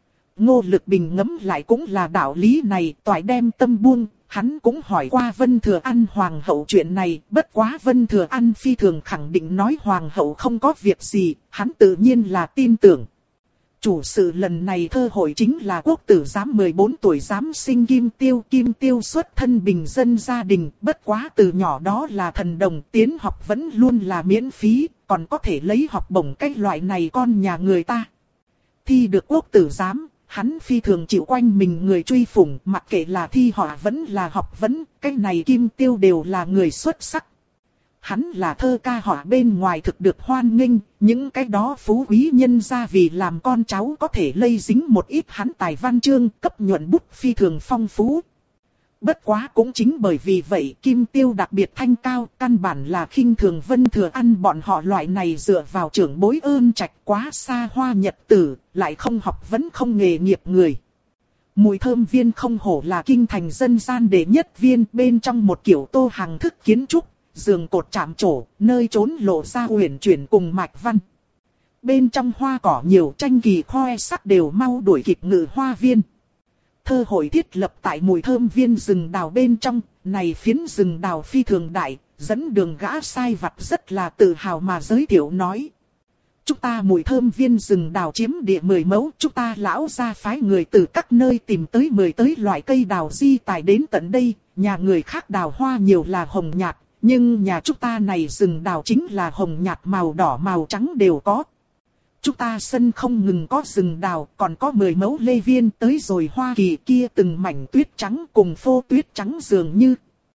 Ngô Lực Bình ngẫm lại cũng là đạo lý này, toại đem tâm buông. Hắn cũng hỏi qua Vân Thừa An hoàng hậu chuyện này, bất quá Vân Thừa An phi thường khẳng định nói hoàng hậu không có việc gì, hắn tự nhiên là tin tưởng. Chủ sự lần này thơ hội chính là quốc tử giám 14 tuổi giám sinh Kim Tiêu xuất thân bình dân gia đình, bất quá từ nhỏ đó là thần đồng, tiến học vẫn luôn là miễn phí, còn có thể lấy học bổng cái loại này con nhà người ta. Thi được quốc tử giám, hắn phi thường chịu quanh mình người truy phủng, mặc kệ là thi họa vẫn là học vấn, cái này Kim Tiêu đều là người xuất sắc. Hắn là thơ ca họa bên ngoài thực được hoan nghênh, những cái đó phú quý nhân gia vì làm con cháu có thể lây dính một ít hắn tài văn chương, cấp nhuận bút phi thường phong phú. Bất quá cũng chính bởi vì vậy Kim Tiêu đặc biệt thanh cao, căn bản là khinh thường Vân Thừa An bọn họ loại này dựa vào trưởng bối ơn trạch quá xa hoa nhật tử, lại không học vấn không nghề nghiệp người. Mùi Thơm Viên không hổ là kinh thành dân gian đệ nhất viên, bên trong một kiểu tô hàng thức kiến trúc. Giường cột chạm trổ, nơi trốn lộ ra uyển chuyển cùng mạch văn. Bên trong hoa cỏ nhiều tranh kỳ khoe sắc đều mau đuổi kịp Ngự Hoa Viên. Thơ hội thiết lập tại Mùi Thơm Viên rừng đào bên trong, này phiến rừng đào phi thường đại, dẫn đường gã sai vặt rất là tự hào mà giới thiệu nói. Chúng ta Mùi Thơm Viên rừng đào chiếm địa 10 mẫu, chúng ta lão gia phái người từ các nơi tìm tới 10 tới loại cây đào di tài đến tận đây, nhà người khác đào hoa nhiều là hồng nhạt, nhưng nhà chúng ta này rừng đào chính là hồng nhạt màu đỏ màu trắng đều có. Chúng ta sân không ngừng có rừng đào, còn có 10 mẫu lê viên tới rồi Hoa Kỳ kia từng mảnh tuyết trắng cùng phô tuyết trắng dường như.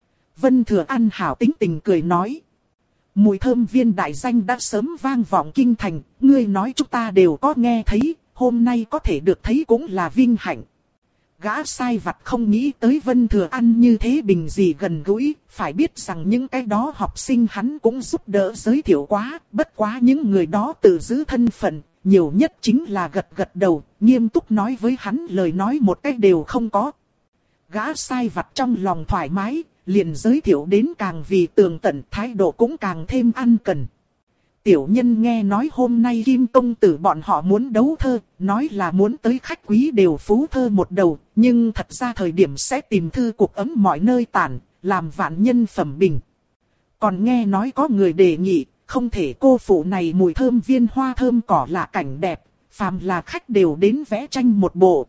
Vân Thừa An hảo tính tình cười nói. Mùi Thơm Viên đại danh đã sớm vang vọng kinh thành, ngươi nói chúng ta đều có nghe thấy, hôm nay có thể được thấy cũng là vinh hạnh. Gã sai vặt không nghĩ tới Vân Thừa An như thế bình dị gần gũi, phải biết rằng những cái đó học sinh hắn cũng giúp đỡ giới thiệu quá, bất quá những người đó tự giữ thân phận, nhiều nhất chính là gật gật đầu, nghiêm túc nói với hắn lời nói một cách đều không có. Gã sai vặt trong lòng thoải mái, liền giới thiệu đến càng vì tường tận, thái độ cũng càng thêm ân cần. Tiểu nhân nghe nói hôm nay Kim công tử bọn họ muốn đấu thơ, nói là muốn tới khách quý đều phú thơ một đầu, nhưng thật ra thời điểm sẽ tìm thư cuộc ấm mọi nơi tản, làm vạn nhân phẩm bình. Còn nghe nói có người đề nghị, không thể cô phụ này Mùi Thơm Viên hoa thơm cỏ lạ cảnh đẹp, phàm là khách đều đến vẽ tranh một bộ.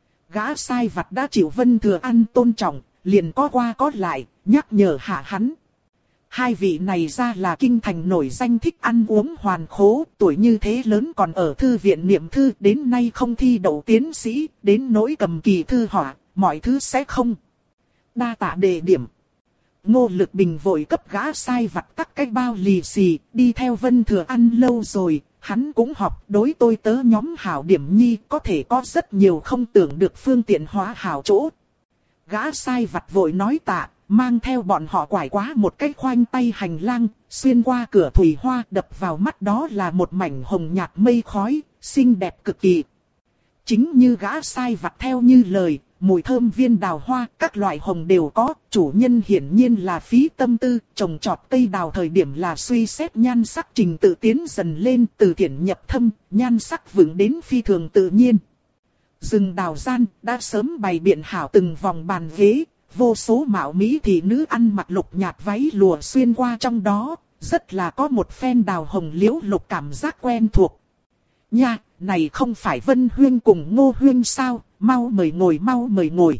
Gã sai vặt đã chịu Vân Thừa An tôn trọng, liền có qua có lại, nhắc nhở hạ hắn. Hai vị này ra là kinh thành nổi danh thích ăn uống hoàn khố, tuổi như thế lớn còn ở thư viện niệm thư, đến nay không thi đậu tiến sĩ, đến nỗi cầm kỳ thư họa, mọi thứ sẽ không. Đa tạ đề điểm. Ngô Lực Bình vội cấp gã sai vặt tắc cái bao lì xì, đi theo Vân Thừa An lâu rồi, hắn cũng học đối tôi tớ nhóm hảo điểm nhi, có thể có rất nhiều không tưởng được phương tiện hóa hảo chỗ. Gã sai vặt vội nói tạ, mang theo bọn họ quải quá một cái khoanh tay hành lang, xuyên qua cửa thủy hoa, đập vào mắt đó là một mảnh hồng nhạt mây khói, xinh đẹp cực kỳ. Chính như gã sai vặt theo như lời, Mùi Thơm Viên đào hoa, các loại hồng đều có, chủ nhân hiển nhiên là phí tâm tư, trồng trọt cây đào thời điểm là suy xét nhan sắc trình tự tiến dần lên, từ thiện nhập thâm, nhan sắc vững đến phi thường tự nhiên. Rừng đào gian, đã sớm bày biện hảo từng vòng bàn ghế, vô số mạo mỹ thị nữ ăn mặc lục nhạt váy lụa xuyên qua trong đó, rất là có một phen đào hồng liễu lục cảm giác quen thuộc. Nha, này không phải Vân Huyên cùng Ngô Huyên sao, mau mời ngồi mau mời ngồi.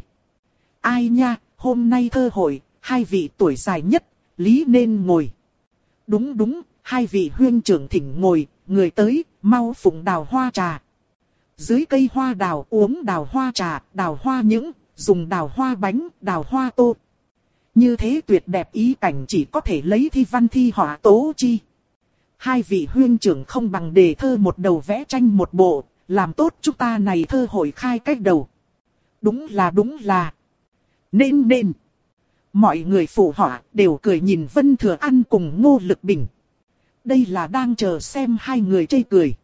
Ai nha, hôm nay thơ hội, hai vị tuổi dài nhất, lý nên ngồi. Đúng đúng, hai vị huyên trưởng thỉnh ngồi, người tới, mau phụng đào hoa trà. Dưới cây hoa đào uống đào hoa trà, đào hoa những, dùng đào hoa bánh, đào hoa tô. Như thế tuyệt đẹp ý cảnh chỉ có thể lấy thi văn thi họa tố chi. Hai vị huyên trưởng không bằng đề thơ một đầu vẽ tranh một bộ, làm tốt chúng ta này thơ hội khai cách đầu. Đúng là. Nên. Mọi người phụ họa đều cười nhìn Vân Thừa An cùng Ngô Lực Bình. Đây là đang chờ xem hai người chê cười.